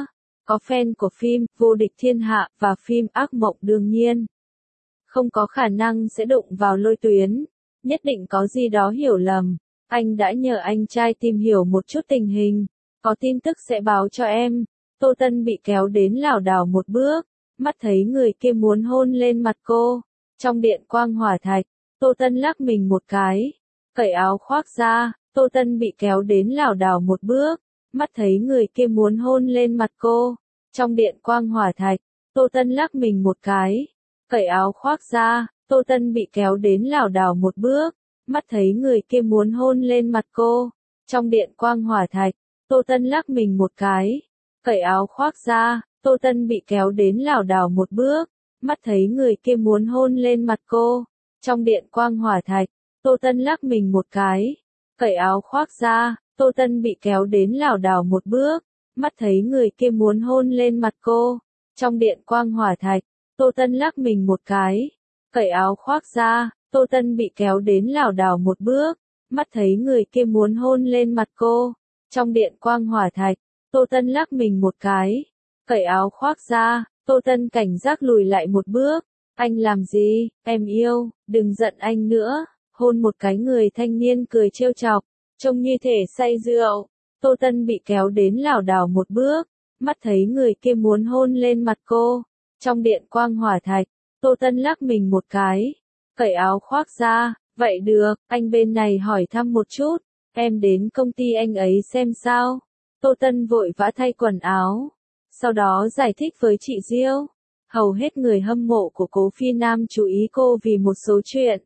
Có fan của phim Vô địch thiên hạ và phim Ác mộng đương nhiên. Không có khả năng sẽ đụng vào Lôi Tuyến. Nhất định có gì đó hiểu lầm. Anh đã nhờ anh trai tìm hiểu một chút tình hình. Có tin tức sẽ báo cho em. Tô Tân bị kéo đến lảo đảo một bước. Mắt thấy người kia muốn hôn lên mặt cô. Trong điện quang hỏa thạch, Tô Tân lắc mình một cái. Cởi áo khoác ra, Tô Tân bị kéo đến lảo đảo một bước. Mắt thấy người kia muốn hôn lên mặt cô. Trong điện quang hỏa thạch, Tô Tân lắc mình một cái. Cởi áo khoác ra, Tô Tân bị kéo đến lảo đảo một bước. Mắt thấy người kia muốn hôn lên mặt cô. Trong điện quang hỏa thạch, Tô Tân lắc mình một cái. Cởi áo khoác ra, Tô Tân bị kéo đến lảo đảo một bước. Mắt thấy người kia muốn hôn lên mặt cô. Trong điện quang hỏa thạch, Tô Tân lắc mình một cái. Cởi áo khoác ra, Tô Tân bị kéo đến lảo đảo một bước. Mắt thấy người kia muốn hôn lên mặt cô. Trong điện quang hỏa thạch, Tô Tân lắc mình một cái. Cởi áo khoác ra, Tô Tân bị kéo đến lảo đảo một bước. Mắt thấy người kia muốn hôn lên mặt cô. Trong điện quang hỏa thạch, Tô Tân lắc mình một cái. Cởi áo khoác ra, Tô Tân cảnh giác lùi lại một bước. Anh làm gì, em yêu, đừng giận anh nữa. Hôn một cái, người thanh niên cười trêu chọc, trông như thể say rượu. Tô Tân bị kéo đến lảo đảo một bước. Mắt thấy người kia muốn hôn lên mặt cô. Trong điện quang hỏa thạch, Tô Tân lắc mình một cái. Cởi áo khoác ra, vậy được, anh bên này hỏi thăm một chút. Em đến công ty anh ấy xem sao. Tô Tân vội vã thay quần áo. Sau đó giải thích với chị Diêu. Hầu hết người hâm mộ của Cố Phi Nam chú ý cô vì một số chuyện.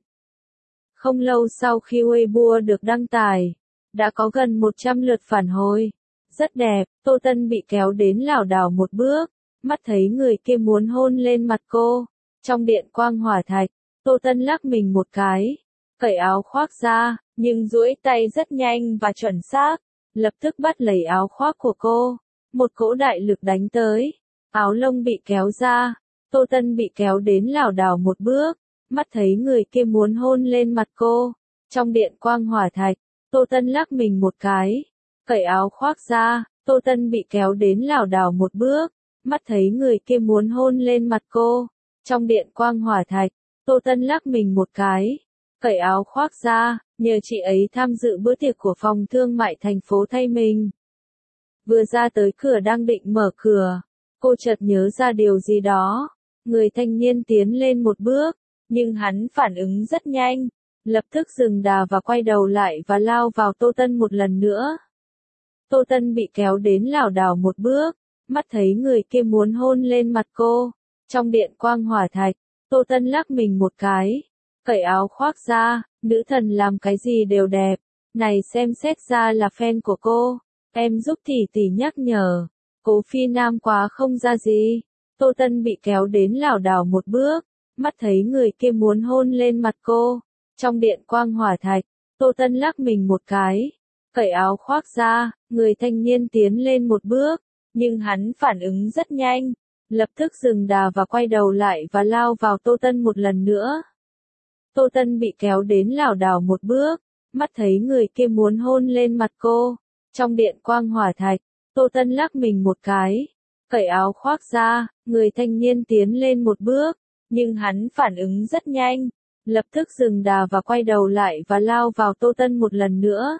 Không lâu sau khi Weibo được đăng tải, đã có gần một trăm lượt phản hồi. Rất đẹp, Tô Tân bị kéo đến lảo đảo một bước. Mắt thấy người kia muốn hôn lên mặt cô. Trong điện quang hỏa thạch, Tô Tân lắc mình một cái. Cởi áo khoác ra, nhưng duỗi tay rất nhanh và chuẩn xác. Lập tức bắt lấy áo khoác của cô. Một cỗ đại lực đánh tới. Áo lông bị kéo ra. Tô Tân bị kéo đến lảo đảo một bước. Mắt thấy người kia muốn hôn lên mặt cô. Trong điện quang hỏa thạch, Tô Tân lắc mình một cái. Cởi áo khoác ra, Tô Tân bị kéo đến lảo đảo một bước. Mắt thấy người kia muốn hôn lên mặt cô. Trong điện quang hỏa thạch, Tô Tân lắc mình một cái. Cởi áo khoác ra, nhờ chị ấy tham dự bữa tiệc của phòng thương mại thành phố thay mình. Vừa ra tới cửa đang định mở cửa, cô chợt nhớ ra điều gì đó. Người thanh niên tiến lên một bước, nhưng hắn phản ứng rất nhanh. Lập tức dừng đà và quay đầu lại và lao vào Tô Tân một lần nữa. Tô Tân bị kéo đến lảo đảo một bước. Mắt thấy người kia muốn hôn lên mặt cô. Trong điện quang hỏa thạch, Tô Tân lắc mình một cái. Cởi áo khoác ra, nữ thần làm cái gì đều đẹp. Này xem xét ra là fan của cô. Em giúp tỷ tỷ nhắc nhở. Cố Phi Nam quá không ra gì. Tô Tân bị kéo đến lảo đảo một bước. Mắt thấy người kia muốn hôn lên mặt cô. Trong điện quang hỏa thạch, Tô Tân lắc mình một cái. Cởi áo khoác ra, người thanh niên tiến lên một bước. Nhưng hắn phản ứng rất nhanh. Lập tức dừng đà và quay đầu lại và lao vào Tô Tân một lần nữa. Tô Tân bị kéo đến lảo đảo một bước. Mắt thấy người kia muốn hôn lên mặt cô. Trong điện quang hỏa thạch, Tô Tân lắc mình một cái. Cởi áo khoác ra, người thanh niên tiến lên một bước. Nhưng hắn phản ứng rất nhanh. Lập tức dừng đà và quay đầu lại và lao vào Tô Tân một lần nữa.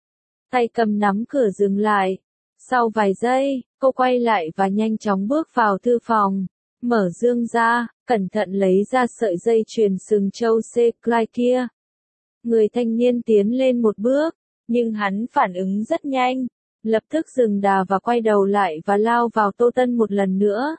Tay cầm nắm cửa dừng lại. Sau vài giây, cô quay lại và nhanh chóng bước vào thư phòng. Mở dương ra, cẩn thận lấy ra sợi dây chuyền sừng châu C-Clyde kia. Người thanh niên tiến lên một bước, nhưng hắn phản ứng rất nhanh. Lập tức dừng đà và quay đầu lại và lao vào Tô Tân một lần nữa.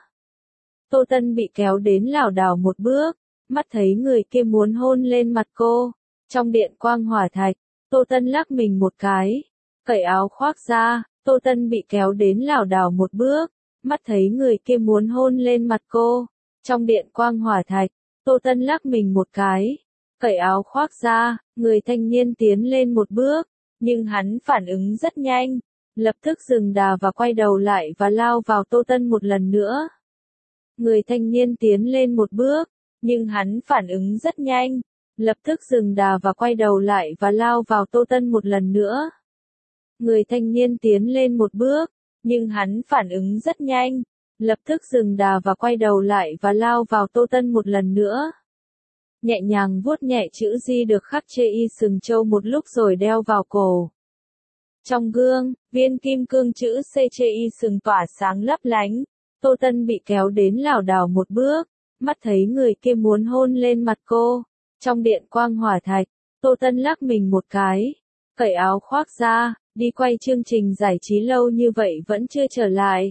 Tô Tân bị kéo đến lảo đảo một bước. Mắt thấy người kia muốn hôn lên mặt cô. Trong điện quang hỏa thạch, Tô Tân lắc mình một cái. Cởi áo khoác ra, Tô Tân bị kéo đến lảo đảo một bước. Mắt thấy người kia muốn hôn lên mặt cô. Trong điện quang hỏa thạch, Tô Tân lắc mình một cái. Cởi áo khoác ra, người thanh niên tiến lên một bước. Nhưng hắn phản ứng rất nhanh. Lập tức dừng đà và quay đầu lại và lao vào Tô Tân một lần nữa. Người thanh niên tiến lên một bước. Nhưng hắn phản ứng rất nhanh. Lập tức dừng đà và quay đầu lại và lao vào Tô Tân một lần nữa. Người thanh niên tiến lên một bước. Nhưng hắn phản ứng rất nhanh. lập tức dừng đà và quay đầu lại và lao vào Tô Tân một lần nữa. Nhẹ nhàng vuốt nhẹ chữ Di được khắc trên y sừng trâu một lúc rồi đeo vào cổ. Trong gương, viên kim cương chữ C trên y sừng tỏa sáng lấp lánh. Tô Tân bị kéo đến lảo đảo một bước, mắt thấy người kia muốn hôn lên mặt cô. Trong điện quang hỏa thạch, Tô Tân lắc mình một cái, cởi áo khoác ra, đi quay chương trình giải trí lâu như vậy vẫn chưa trở lại.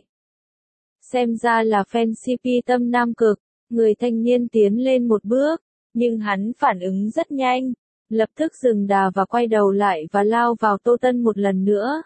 Xem ra là fan xê pê tâm nam cực, người thanh niên tiến lên một bước, nhưng hắn phản ứng rất nhanh, lập tức dừng đà và quay đầu lại và lao vào Tô Tân một lần nữa.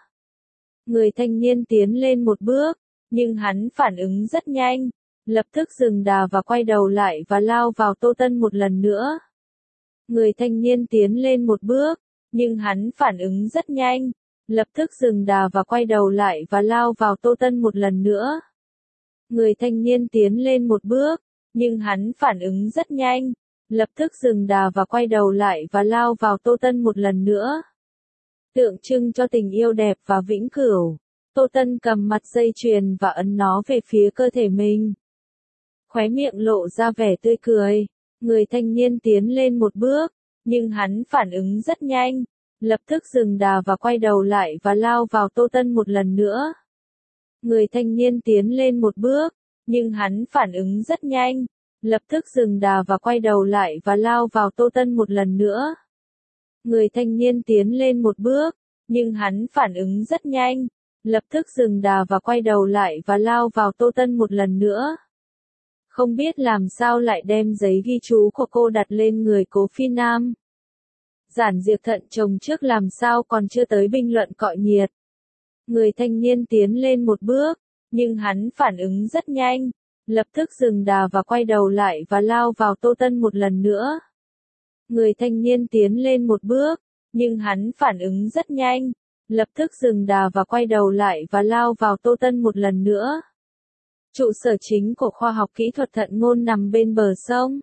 Người thanh niên tiến lên một bước, nhưng hắn phản ứng rất nhanh, lập tức dừng đà và quay đầu lại và lao vào Tô Tân một lần nữa. Người thanh niên tiến lên một bước, nhưng hắn phản ứng rất nhanh, lập tức dừng đà và quay đầu lại và lao vào Tô Tân một lần nữa. Người thanh niên tiến lên một bước, nhưng hắn phản ứng rất nhanh, lập tức dừng đà và quay đầu lại và lao vào Tô Tân một lần nữa. Tượng trưng cho tình yêu đẹp và vĩnh cửu, Tô Tân cầm mặt dây chuyền và ấn nó về phía cơ thể mình. Khóe miệng lộ ra vẻ tươi cười, người thanh niên tiến lên một bước, nhưng hắn phản ứng rất nhanh, lập tức dừng đà và quay đầu lại và lao vào Tô Tân một lần nữa. Người thanh niên tiến lên một bước, nhưng hắn phản ứng rất nhanh, lập tức dừng đà và quay đầu lại và lao vào Tô Tân một lần nữa. Người thanh niên tiến lên một bước, nhưng hắn phản ứng rất nhanh, lập tức dừng đà và quay đầu lại và lao vào Tô Tân một lần nữa. Không biết làm sao lại đem giấy ghi chú của cô đặt lên người Cố Phi Nam. Giản Diệp thận chồng trước làm sao còn chưa tới bình luận cọ nhiệt. Người thanh niên tiến lên một bước, nhưng hắn phản ứng rất nhanh, lập tức dừng đà và quay đầu lại và lao vào Tô Tân một lần nữa. Người thanh niên tiến lên một bước, nhưng hắn phản ứng rất nhanh, lập tức dừng đà và quay đầu lại và lao vào Tô Tân một lần nữa. Trụ sở chính của khoa học kỹ thuật thận ngôn nằm bên bờ sông.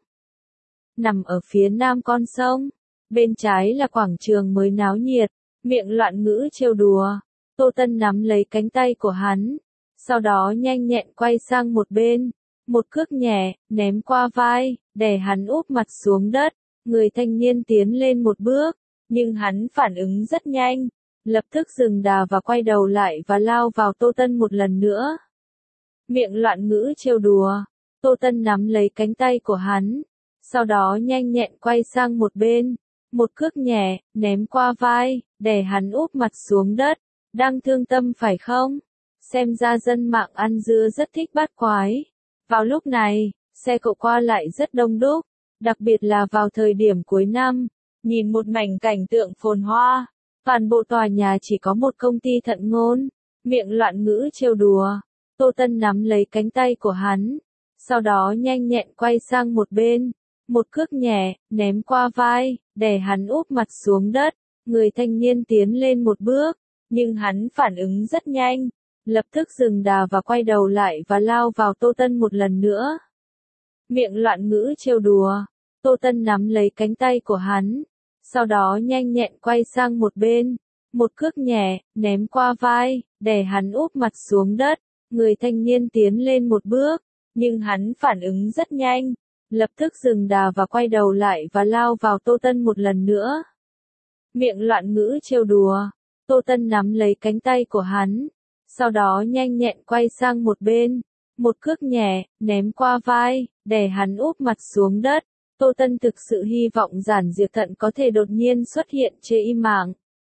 Nằm ở phía nam con sông, bên trái là quảng trường mới náo nhiệt, miệng loạn ngữ trêu đùa. Tô Tân nắm lấy cánh tay của hắn, sau đó nhanh nhẹn quay sang một bên, một cước nhẹ, ném qua vai, đè hắn úp mặt xuống đất. Người thanh niên tiến lên một bước, nhưng hắn phản ứng rất nhanh, lập tức dừng đà và quay đầu lại và lao vào Tô Tân một lần nữa. Miệng loạn ngữ trêu đùa, Tô Tân nắm lấy cánh tay của hắn, sau đó nhanh nhẹn quay sang một bên, một cước nhẹ, ném qua vai, đè hắn úp mặt xuống đất. Đang thương tâm phải không? Xem ra dân mạng ăn dưa rất thích bắt quái. Vào lúc này, xe cộ qua lại rất đông đúc, đặc biệt là vào thời điểm cuối năm, nhìn một mảnh cảnh tượng phồn hoa, toàn bộ tòa nhà chỉ có một công ty thận ngôn, miệng loạn ngữ trêu đùa. Tô Tân nắm lấy cánh tay của hắn, sau đó nhanh nhẹn quay sang một bên, một cước nhẹ, ném qua vai, đè hắn úp mặt xuống đất. Người thanh niên tiến lên một bước, nhưng hắn phản ứng rất nhanh, lập tức dừng đà và quay đầu lại và lao vào Tô Tân một lần nữa. Miệng loạn ngữ trêu đùa, Tô Tân nắm lấy cánh tay của hắn, sau đó nhanh nhẹn quay sang một bên, một cước nhẹ, ném qua vai, đè hắn úp mặt xuống đất. Người thanh niên tiến lên một bước, nhưng hắn phản ứng rất nhanh, lập tức dừng đà và quay đầu lại và lao vào Tô Tân một lần nữa. Miệng loạn ngữ trêu đùa, Tô Tân nắm lấy cánh tay của hắn, sau đó nhanh nhẹn quay sang một bên, một cước nhẹ, ném qua vai, đè hắn úp mặt xuống đất. Tô Tân thực sự hy vọng Giản Diệp thận có thể đột nhiên xuất hiện trên im mạng.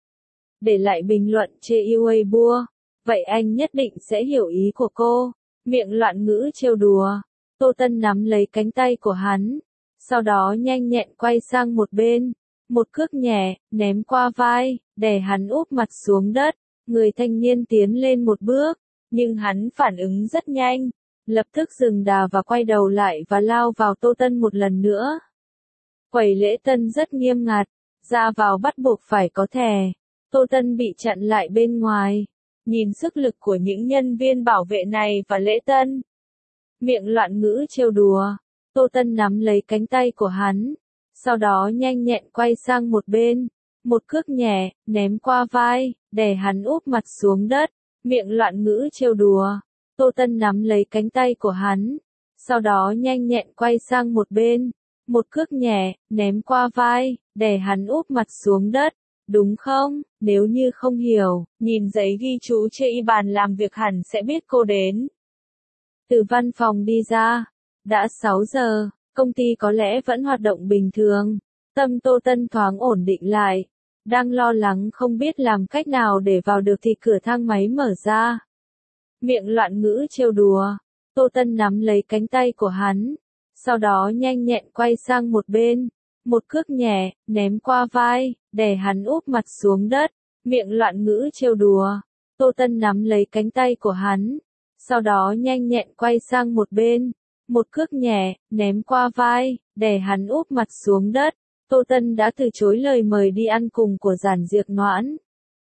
Để lại bình luận trên Weibo, vậy anh nhất định sẽ hiểu ý của cô. Miệng loạn ngữ trêu đùa, Tô Tân nắm lấy cánh tay của hắn, sau đó nhanh nhẹn quay sang một bên, một cước nhẹ, ném qua vai, đè hắn úp mặt xuống đất. Người thanh niên tiến lên một bước, nhưng hắn phản ứng rất nhanh, lập tức dừng đà và quay đầu lại và lao vào Tô Tân một lần nữa. Quầy lễ tân rất nghiêm ngặt, ra vào bắt buộc phải có thẻ. Tô Tân bị chặn lại bên ngoài. Nhìn sức lực của những nhân viên bảo vệ này và lễ tân. Miệng loạn ngữ trêu đùa, Tô Tân nắm lấy cánh tay của hắn, sau đó nhanh nhẹn quay sang một bên, một cước nhẹ, ném qua vai, đè hắn úp mặt xuống đất. Miệng loạn ngữ trêu đùa, Tô Tân nắm lấy cánh tay của hắn, sau đó nhanh nhẹn quay sang một bên, một cước nhẹ, ném qua vai, đè hắn úp mặt xuống đất. Đúng không? Nếu như không hiểu, nhìn giấy ghi chú trên bàn làm việc hẳn sẽ biết cô đến. Từ văn phòng đi ra, đã sáu giờ, công ty có lẽ vẫn hoạt động bình thường. Tâm Tô Tân thoáng ổn định lại, đang lo lắng không biết làm cách nào để vào được thì cửa thang máy mở ra. Miệng loạn ngữ trêu đùa, Tô Tân nắm lấy cánh tay của hắn, sau đó nhanh nhẹn quay sang một bên, một cước nhẹ, ném qua vai, đè hắn úp mặt xuống đất. Miệng loạn ngữ trêu đùa, Tô Tân nắm lấy cánh tay của hắn, sau đó nhanh nhẹn quay sang một bên, một cước nhẹ, ném qua vai, đè hắn úp mặt xuống đất. Tô Tân đã từ chối lời mời đi ăn cùng của Giản Diệc Noãn.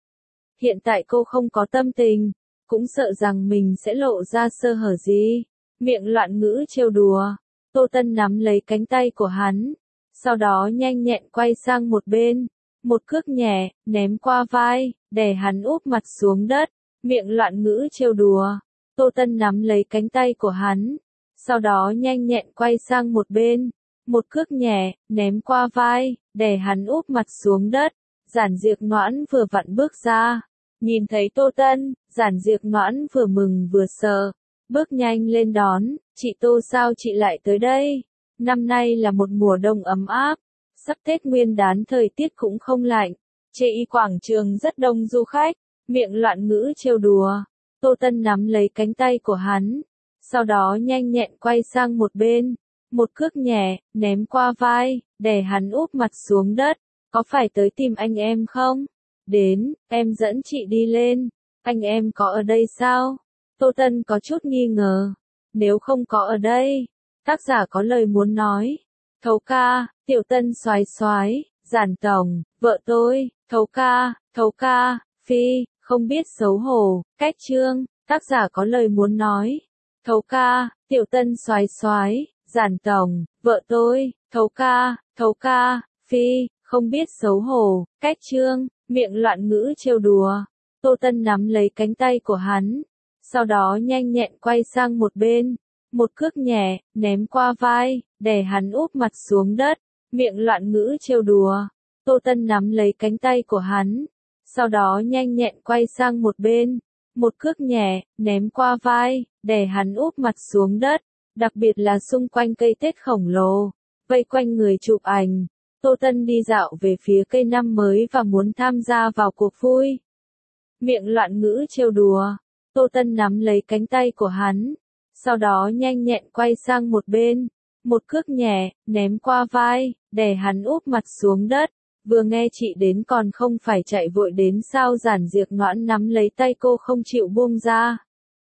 Hiện tại cô không có tâm tình, cũng sợ rằng mình sẽ lộ ra sơ hở gì. Miệng loạn ngữ trêu đùa, Tô Tân nắm lấy cánh tay của hắn, sau đó nhanh nhẹn quay sang một bên, một cước nhẹ, ném qua vai, đè hắn úp mặt xuống đất. Miệng loạn ngữ trêu đùa, Tô Tân nắm lấy cánh tay của hắn, sau đó nhanh nhẹn quay sang một bên, một cước nhẹ, ném qua vai, đè hắn úp mặt xuống đất. Giản Diệc Noãn vừa vặn bước ra, nhìn thấy Tô Tân, Giản Diệc Noãn vừa mừng vừa sợ, bước nhanh lên đón. Chị Tô, sao chị lại tới đây? Năm nay là một mùa đông ấm áp, sắp Tết Nguyên đán thời tiết cũng không lạnh, trên quảng trường rất đông du khách. Miệng loạn ngữ trêu đùa, Tô Tân nắm lấy cánh tay của hắn, sau đó nhanh nhẹn quay sang một bên, một cước nhẹ, ném qua vai, đè hắn úp mặt xuống đất. Có phải tới tìm anh em không? Đến, em dẫn chị đi lên. Anh em có ở đây sao? Tô Tân có chút nghi ngờ. Nếu không có ở đây, tác giả có lời muốn nói. Thấu ca, Tiểu Tân xoái xoái, Giản tổng, vợ tôi, thấu ca, thấu ca, phi, không biết xấu hổ, cách chương, tác giả có lời muốn nói. Thấu ca, Tiểu Tân xoái xoái, Giản tổng, vợ tôi, thấu ca, thấu ca, phi, không biết xấu hổ, cách chương. Miệng loạn ngữ trêu đùa, Tô Tân nắm lấy cánh tay của hắn, sau đó nhanh nhẹn quay sang một bên, một cước nhẹ, ném qua vai, đè hắn úp mặt xuống đất. Miệng loạn ngữ trêu đùa, Tô Tân nắm lấy cánh tay của hắn, sau đó nhanh nhẹn quay sang một bên, một cước nhẹ, ném qua vai, đè hắn úp mặt xuống đất. Đặc biệt là xung quanh cây Tết khổng lồ, vây quanh người chụp ảnh. Tô Tân đi dạo về phía cây năm mới và muốn tham gia vào cuộc vui. Miệng loạn ngữ trêu đùa, Tô Tân nắm lấy cánh tay của hắn, sau đó nhanh nhẹn quay sang một bên, một cước nhẹ, ném qua vai, đè hắn úp mặt xuống đất. Vừa nghe chị đến còn không phải chạy vội đến sao? Giản Diệc Noãn nắm lấy tay cô không chịu buông ra.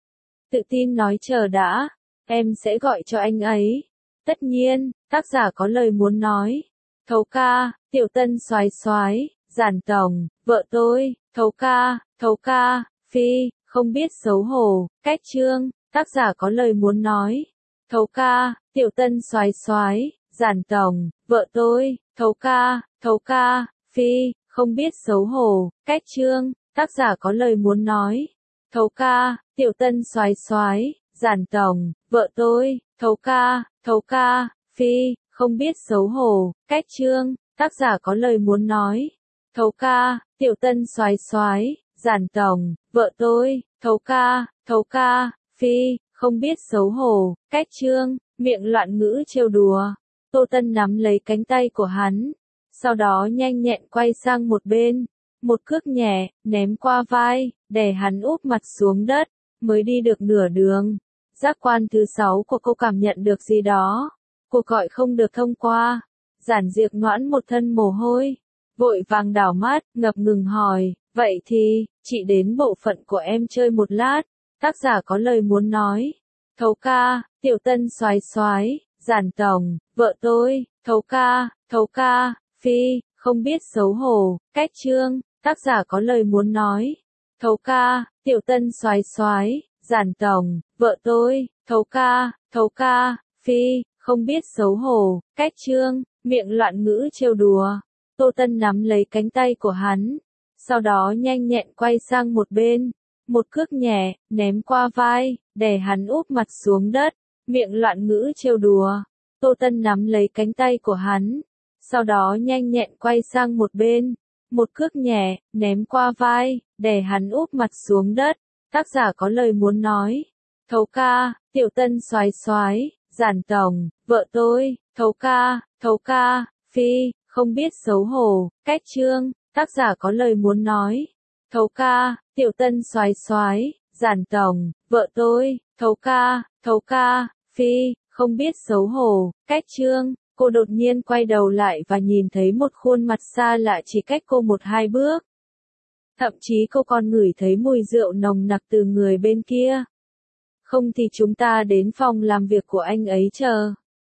Tự tin nói chờ đã, em sẽ gọi cho anh ấy. Tất nhiên, tác giả có lời muốn nói. Thấu ca, Tiểu Tân xoái xoái, Giản tổng, vợ tôi, thấu ca, thấu ca, phi, không biết xấu hổ, cách chương, tác giả có lời muốn nói. Thấu ca, Tiểu Tân xoái xoái, Giản tổng, vợ tôi, thấu ca, thấu ca, phi, không biết xấu hổ, cách chương, tác giả có lời muốn nói. Thấu ca, Tiểu Tân xoái xoái, Giản tổng, vợ tôi, thấu ca, thấu ca, phi, không biết xấu hổ, cách chương, tác giả có lời muốn nói. Thấu ca, Tiểu Tân xoái xoái, Giản tổng, vợ tôi, thấu ca, thấu ca, phi, không biết xấu hổ, cách chương. Miệng loạn ngữ trêu đùa, Tô Tân nắm lấy cánh tay của hắn, sau đó nhanh nhẹn quay sang một bên, một cước nhẹ, ném qua vai, đè hắn úp mặt xuống đất. Mới đi được nửa đường, giác quan thứ sáu của cô cảm nhận được gì đó. Cuộc gọi không được thông qua. Giản Diệc Noãn một thân mồ hôi, vội vàng đảo mắt, ngập ngừng hỏi, vậy thì, chị đến bộ phận của em chơi một lát. Tác giả có lời muốn nói. Thấu ca, Tiểu Tân xoái xoái, Giản tổng, vợ tôi, thấu ca, thấu ca, phi, không biết xấu hổ, cách chương, tác giả có lời muốn nói. Thấu ca, Tiểu Tân xoái xoái, Giản tổng, vợ tôi, thấu ca, thấu ca, phi, không biết xấu hổ, cách chương. Miệng loạn ngữ trêu đùa, Tô Tân nắm lấy cánh tay của hắn, sau đó nhanh nhẹn quay sang một bên, một cước nhẹ, ném qua vai, đè hắn úp mặt xuống đất, miệng loạn ngữ trêu đùa. Tô Tân nắm lấy cánh tay của hắn, sau đó nhanh nhẹn quay sang một bên, một cước nhẹ, ném qua vai, đè hắn úp mặt xuống đất. Tác giả có lời muốn nói. Thấu ca, Tiểu Tân soái soái, Giản tổng, vợ tôi, thấu ca, thấu ca, phi, không biết xấu hổ, cách chương. Tác giả có lời muốn nói. Thấu ca, Tiểu Tân soái soái, Giản tổng, vợ tôi, thấu ca, thấu ca, phi, không biết xấu hổ, cách chương. Cô đột nhiên quay đầu lại và nhìn thấy một khuôn mặt xa lạ chỉ cách cô một hai bước. Thậm chí cô còn ngửi thấy mùi rượu nồng nặc từ người bên kia. Không thì chúng ta đến phòng làm việc của anh ấy chờ.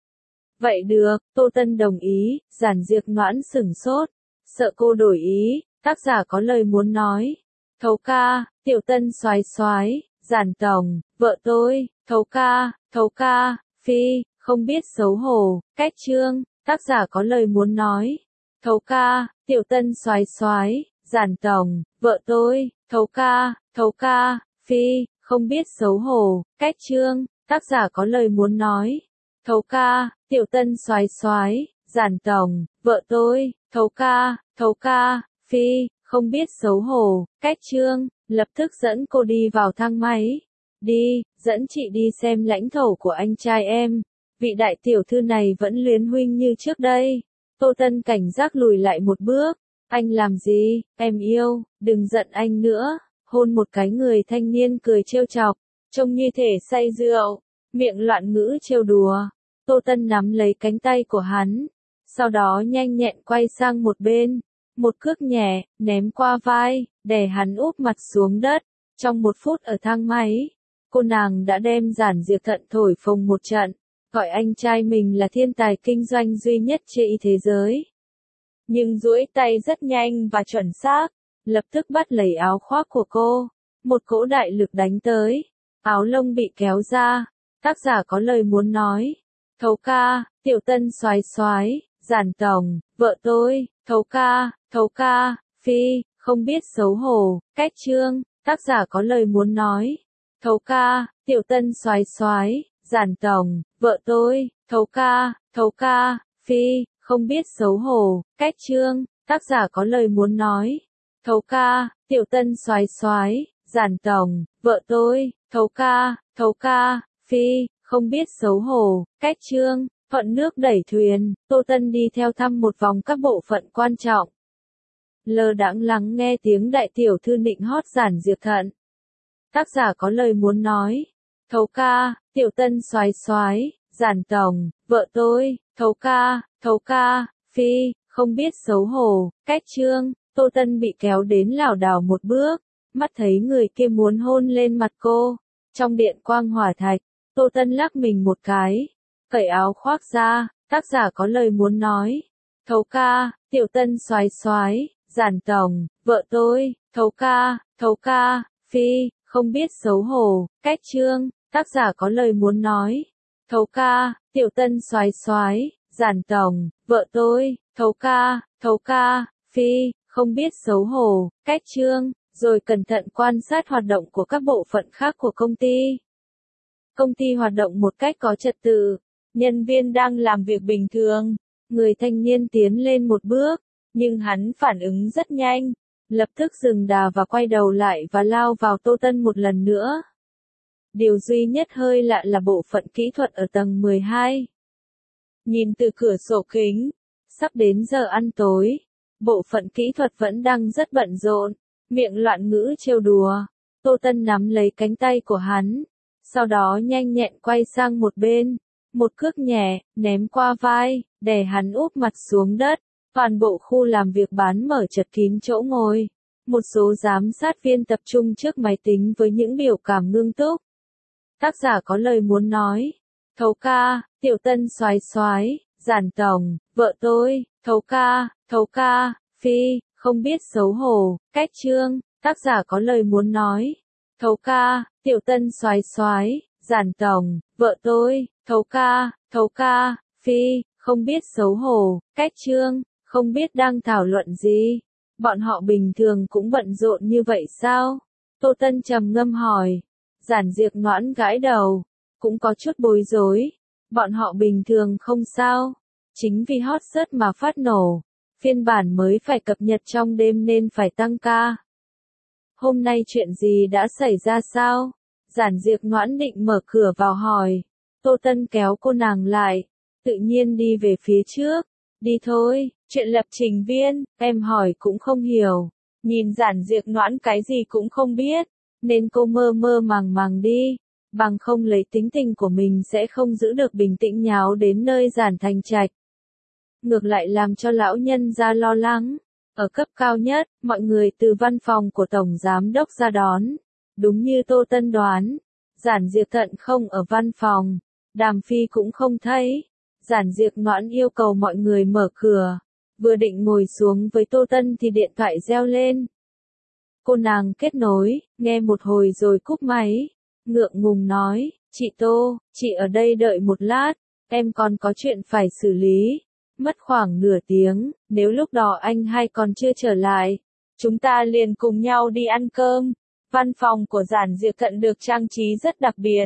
Vậy được, Tô Tân đồng ý. Giản Diệp Noãn sửng sốt, sợ cô đổi ý. Tác giả có lời muốn nói. Thấu ca, Tiểu Tân soái soái, Giản tổng, vợ tôi, thấu ca, thấu ca, phi, không biết xấu hổ, cách chương. Tác giả có lời muốn nói. Thấu ca, Tiểu Tân soái soái, Giản tổng, vợ tôi, thấu ca, thấu ca, phi, không biết xấu hổ, cách chương. Tác giả có lời muốn nói. Thấu ca, Tiểu Tân soái soái, Giản tổng, vợ tôi, thấu ca, thấu ca, phi, không biết xấu hổ, cách chương. Lập tức dẫn cô đi vào thang máy. Đi, dẫn chị đi xem lãnh thổ của anh trai em. Vị đại tiểu thư này vẫn luyến huynh như trước đây. Tô Tân cảnh giác lùi lại một bước. Anh làm gì, em yêu, đừng giận anh nữa. Hôn một cái, người thanh niên cười trêu chọc, trông như thể say rượu, miệng loạn ngữ trêu đùa. Tô Tân nắm lấy cánh tay của hắn, sau đó nhanh nhẹn quay sang một bên, một cước nhẹ, ném qua vai, đè hắn úp mặt xuống đất. Trong một phút ở thang máy, cô nàng đã đem Giản Diệp Thận thổi phồng một trận, gọi anh trai mình là thiên tài kinh doanh duy nhất trên thế giới. Nhưng duỗi tay rất nhanh và chuẩn xác, lập tức bắt lấy áo khoác của cô, một cỗ đại lực đánh tới, áo lông bị kéo ra. Tác giả có lời muốn nói. Thấu ca, Tiểu Tân soái soái, Giản tổng, vợ tôi, thấu ca, thấu ca, phi, không biết xấu hổ, cách chương. Tác giả có lời muốn nói. Thấu ca, Tiểu Tân soái soái, Giản tổng, vợ tôi, thấu ca, thấu ca, phi, không biết xấu hổ, cách chương. Tác giả có lời muốn nói. Thấu ca, Tiểu Tân soái soái, Giản tổng, vợ tôi, thấu ca, thấu ca, phi, không biết xấu hổ, cách chương. Thuận nước đẩy thuyền, Tô Tân đi theo thăm một vòng các bộ phận quan trọng. Lơ đãng lắng nghe tiếng đại tiểu thư nịnh hót Giản Diệp Thận. Tác giả có lời muốn nói. Thấu ca, Tiểu Tân soái soái, Giản tổng, vợ tôi, thấu ca, thấu ca, phi, không biết xấu hổ, cách chương. Tô Tân bị kéo đến lảo đảo một bước, mắt thấy người kia muốn hôn lên mặt cô. Trong điện quang hỏa thạch, Tô Tân lắc mình một cái, cởi áo khoác ra. Tác giả có lời muốn nói. Thấu ca, Tiểu Tân soái soái, Giản tổng, vợ tôi, thấu ca, thấu ca, phi, không biết xấu hổ, cách chương. Tác giả có lời muốn nói. Thấu ca, Tiểu Tân soái soái, Giản tổng, vợ tôi, thấu ca, thấu ca, phi, không biết xấu hổ, cách chương. Rồi cẩn thận quan sát hoạt động của các bộ phận khác của công ty. Công ty hoạt động một cách có trật tự, nhân viên đang làm việc bình thường. Người thanh niên tiến lên một bước, nhưng hắn phản ứng rất nhanh, lập tức dừng đà và quay đầu lại và lao vào Tô Tân một lần nữa. Điều duy nhất hơi lạ là bộ phận kỹ thuật ở tầng mười hai. Nhìn từ cửa sổ kính, sắp đến giờ ăn tối, bộ phận kỹ thuật vẫn đang rất bận rộn, miệng loạn ngữ trêu đùa. Tô Tân nắm lấy cánh tay của hắn, sau đó nhanh nhẹn quay sang một bên, một cước nhẹ, ném qua vai, đè hắn úp mặt xuống đất. Toàn bộ khu làm việc bán mở chật kín chỗ ngồi. Một số giám sát viên tập trung trước máy tính với những biểu cảm ngưng túc. Tác giả có lời muốn nói. Thấu ca, Tiểu Tân soái soái, Giản tổng, vợ tôi, thấu ca, thấu ca, phi, không biết xấu hổ, cách chương. Tác giả có lời muốn nói. Thấu ca, Tiểu Tân soái soái, Giản tổng, vợ tôi, thấu ca, thấu ca, phi, không biết xấu hổ, cách chương. Không biết đang thảo luận gì. Bọn họ bình thường cũng bận rộn như vậy sao? Tô Tân trầm ngâm hỏi. Giản Diệp Noãn gãi đầu, cũng có chút bối rối. Bọn họ bình thường không sao, chính vì hot search mà phát nổ, phiên bản mới phải cập nhật trong đêm nên phải tăng ca. Hôm nay chuyện gì đã xảy ra sao? Giản Diệp Noãn định mở cửa vào hỏi. Tô Tân kéo cô nàng lại, tự nhiên đi về phía trước. Đi thôi, chuyện lập trình viên, em hỏi cũng không hiểu. Nhìn Giản Diệp Noãn cái gì cũng không biết, nên cô mơ mơ màng màng đi. Bằng không lấy tính tình của mình sẽ không giữ được bình tĩnh nháo đến nơi Giản Thành Trạch. Ngược lại làm cho lão nhân ra lo lắng. Ở cấp cao nhất, mọi người từ văn phòng của Tổng Giám Đốc ra đón. Đúng như Tô Tân đoán, Giản Diệp Thận không ở văn phòng, Đàm Phi cũng không thấy. Giản Diệp Noãn yêu cầu mọi người mở cửa, vừa định ngồi xuống với Tô Tân thì điện thoại reo lên. Cô nàng kết nối, nghe một hồi rồi cúp máy, ngượng ngùng nói, chị Tô, chị ở đây đợi một lát, em còn có chuyện phải xử lý. Mất khoảng nửa tiếng, nếu lúc đó anh hai còn chưa trở lại, chúng ta liền cùng nhau đi ăn cơm. Văn phòng của Giản Diệp Thận được trang trí rất đặc biệt.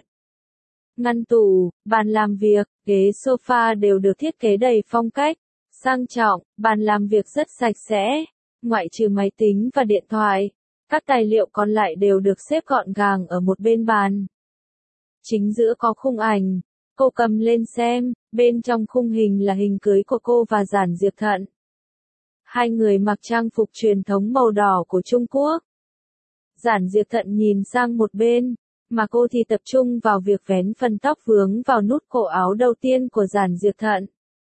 Ngăn tủ, bàn làm việc, ghế sofa đều được thiết kế đầy phong cách, sang trọng, bàn làm việc rất sạch sẽ, ngoại trừ máy tính và điện thoại, các tài liệu còn lại đều được xếp gọn gàng ở một bên bàn. Chính giữa có khung ảnh, cô cầm lên xem, bên trong khung hình là hình cưới của cô và Giản Diệp Thận. Hai người mặc trang phục truyền thống màu đỏ của Trung Quốc. Giản Diệp Thận nhìn sang một bên, mà cô thì tập trung vào việc vén phần tóc vướng vào nút cổ áo đầu tiên của Giản Diệp Thận.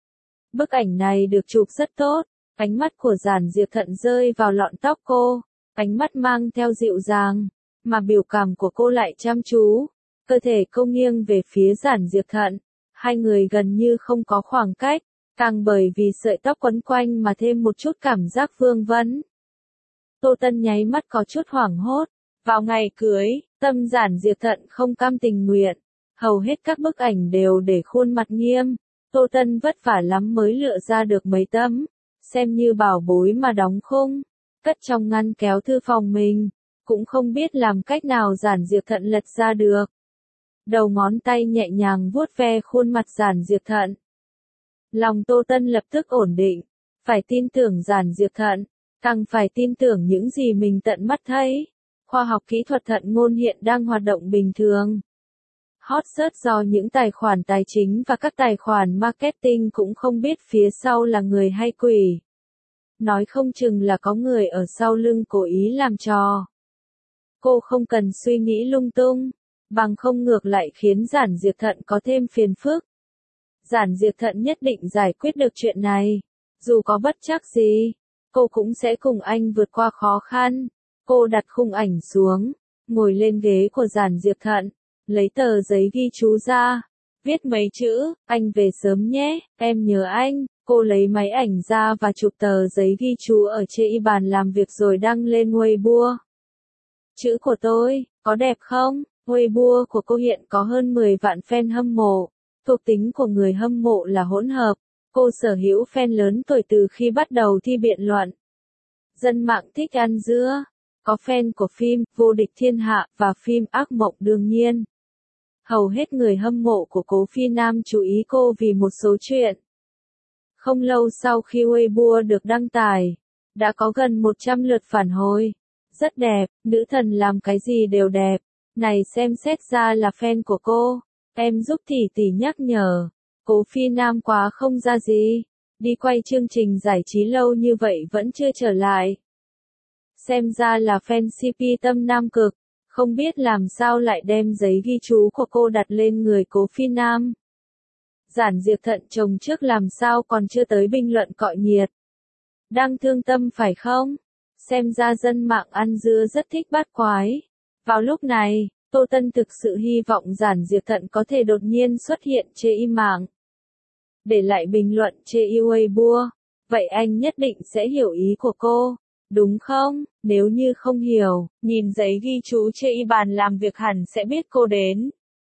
Bức ảnh này được chụp rất tốt, ánh mắt của Giản Diệp Thận rơi vào lọn tóc cô, ánh mắt mang theo dịu dàng, mà biểu cảm của cô lại chăm chú, cơ thể cô nghiêng về phía Giản Diệp Thận, hai người gần như không có khoảng cách, càng bởi vì sợi tóc quấn quanh mà thêm một chút cảm giác vương vấn. Tô Tân nháy mắt có chút hoảng hốt, vào ngày cưới, tâm Giản Diệp Thận không cam tình nguyện, hầu hết các bức ảnh đều để khuôn mặt nghiêm, Tô Tân vất vả lắm mới lựa ra được mấy tấm, xem như bảo bối mà đóng khung, cất trong ngăn kéo thư phòng mình, cũng không biết làm cách nào Giản Diệp Thận lật ra được. Đầu ngón tay nhẹ nhàng vuốt ve khuôn mặt Giản Diệp Thận. Lòng Tô Tân lập tức ổn định, phải tin tưởng Giản Diệp Thận, càng phải tin tưởng những gì mình tận mắt thấy. Khoa học kỹ thuật thận ngôn hiện đang hoạt động bình thường. Hot search do những tài khoản tài chính và các tài khoản marketing cũng không biết phía sau là người hay quỷ. Nói không chừng là có người ở sau lưng cố ý làm trò. Cô không cần suy nghĩ lung tung, bằng không ngược lại khiến Giản Diệp Thận có thêm phiền phức. Giản Diệp Thận nhất định giải quyết được chuyện này, dù có bất trắc gì, cô cũng sẽ cùng anh vượt qua khó khăn. Cô đặt khung ảnh xuống, ngồi lên ghế của Giản Diệp Thận, lấy tờ giấy ghi chú ra, viết mấy chữ, anh về sớm nhé, em nhớ anh. Cô lấy máy ảnh ra và chụp tờ giấy ghi chú ở trên bàn làm việc rồi đăng lên Weibo. Chữ của tôi, có đẹp không? Weibo của cô hiện có hơn mười vạn fan hâm mộ. Thuộc tính của người hâm mộ là hỗn hợp. Cô sở hữu fan lớn tuổi từ khi bắt đầu thi biện luận. Dân mạng thích ăn dưa. Có fan của phim Vô địch thiên hạ và phim Ác mộng đương nhiên. Hầu hết người hâm mộ của Cố Phi Nam chú ý cô vì một số chuyện. Không lâu sau khi Weibo được đăng tải, đã có gần một trăm lượt phản hồi. Rất đẹp, nữ thần làm cái gì đều đẹp. Này xem xét ra là fan của cô. Em giúp tỷ tỷ nhắc nhở. Cố Phi Nam quá không ra gì. Đi quay chương trình giải trí lâu như vậy vẫn chưa trở lại. Xem ra là fan xê pê tâm nam cực. Không biết làm sao lại đem giấy ghi chú của cô đặt lên người Cố Phi Nam. Giản Diệp Thận chồng trước làm sao còn chưa tới bình luận cọ nhiệt. Đang thương tâm phải không? Xem ra dân mạng ăn dưa rất thích bát quái. Vào lúc này, Tô Tân thực sự hy vọng Giản Diệp Thận có thể đột nhiên xuất hiện trên y mạng. Để lại bình luận trên Weibo. Vậy anh nhất định sẽ hiểu ý của cô, đúng không? Nếu như không hiểu, nhìn giấy ghi chú trên bàn làm việc hẳn sẽ biết cô đến.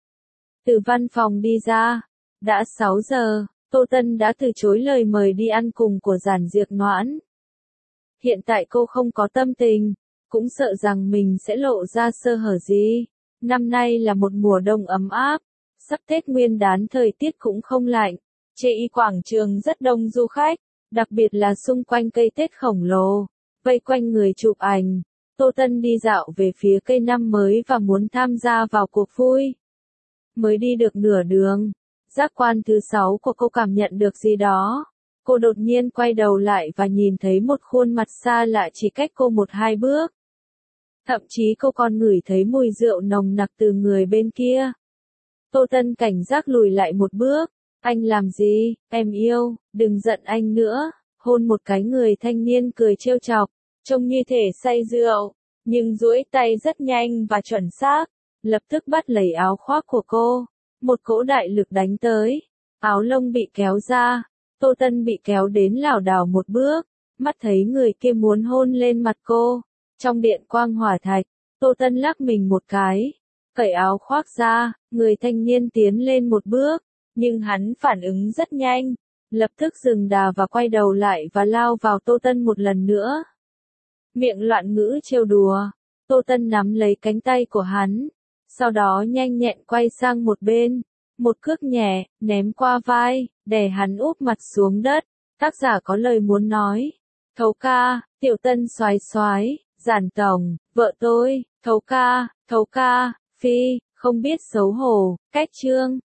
Từ văn phòng đi ra. Đã sáu giờ, Tô Tân đã từ chối lời mời đi ăn cùng của Giản Diệp Noãn. Hiện tại cô không có tâm tình, cũng sợ rằng mình sẽ lộ ra sơ hở gì. Năm nay là một mùa đông ấm áp, sắp Tết Nguyên đán thời tiết cũng không lạnh. Trên quảng trường rất đông du khách, đặc biệt là xung quanh cây Tết khổng lồ, vây quanh người chụp ảnh. Tô Tân đi dạo về phía cây năm mới và muốn tham gia vào cuộc vui. Mới đi được nửa đường, giác quan thứ sáu của cô cảm nhận được gì đó. Cô đột nhiên quay đầu lại và nhìn thấy một khuôn mặt xa lạ chỉ cách cô một hai bước. Thậm chí cô còn ngửi thấy mùi rượu nồng nặc từ người bên kia. Tô Tân cảnh giác lùi lại một bước. Anh làm gì, em yêu, đừng giận anh nữa. Hôn một cái, người thanh niên cười trêu chọc, trông như thể say rượu, nhưng duỗi tay rất nhanh và chuẩn xác, lập tức bắt lấy áo khoác của cô. Một cỗ đại lực đánh tới, áo lông bị kéo ra, Tô Tân bị kéo đến lảo đảo một bước, mắt thấy người kia muốn hôn lên mặt cô. Trong điện quang hỏa thạch, Tô Tân lắc mình một cái, cởi áo khoác ra, người thanh niên tiến lên một bước, nhưng hắn phản ứng rất nhanh, lập tức dừng đà và quay đầu lại và lao vào Tô Tân một lần nữa. Miệng loạn ngữ trêu đùa, Tô Tân nắm lấy cánh tay của hắn, sau đó nhanh nhẹn quay sang một bên, một cước nhẹ, ném qua vai, đè hắn úp mặt xuống đất. Tác giả có lời muốn nói. Thấu ca, Tiểu Tân xoái xoái, Giản tổng, vợ tôi, thấu ca, thấu ca, phi, không biết xấu hổ, cách chương.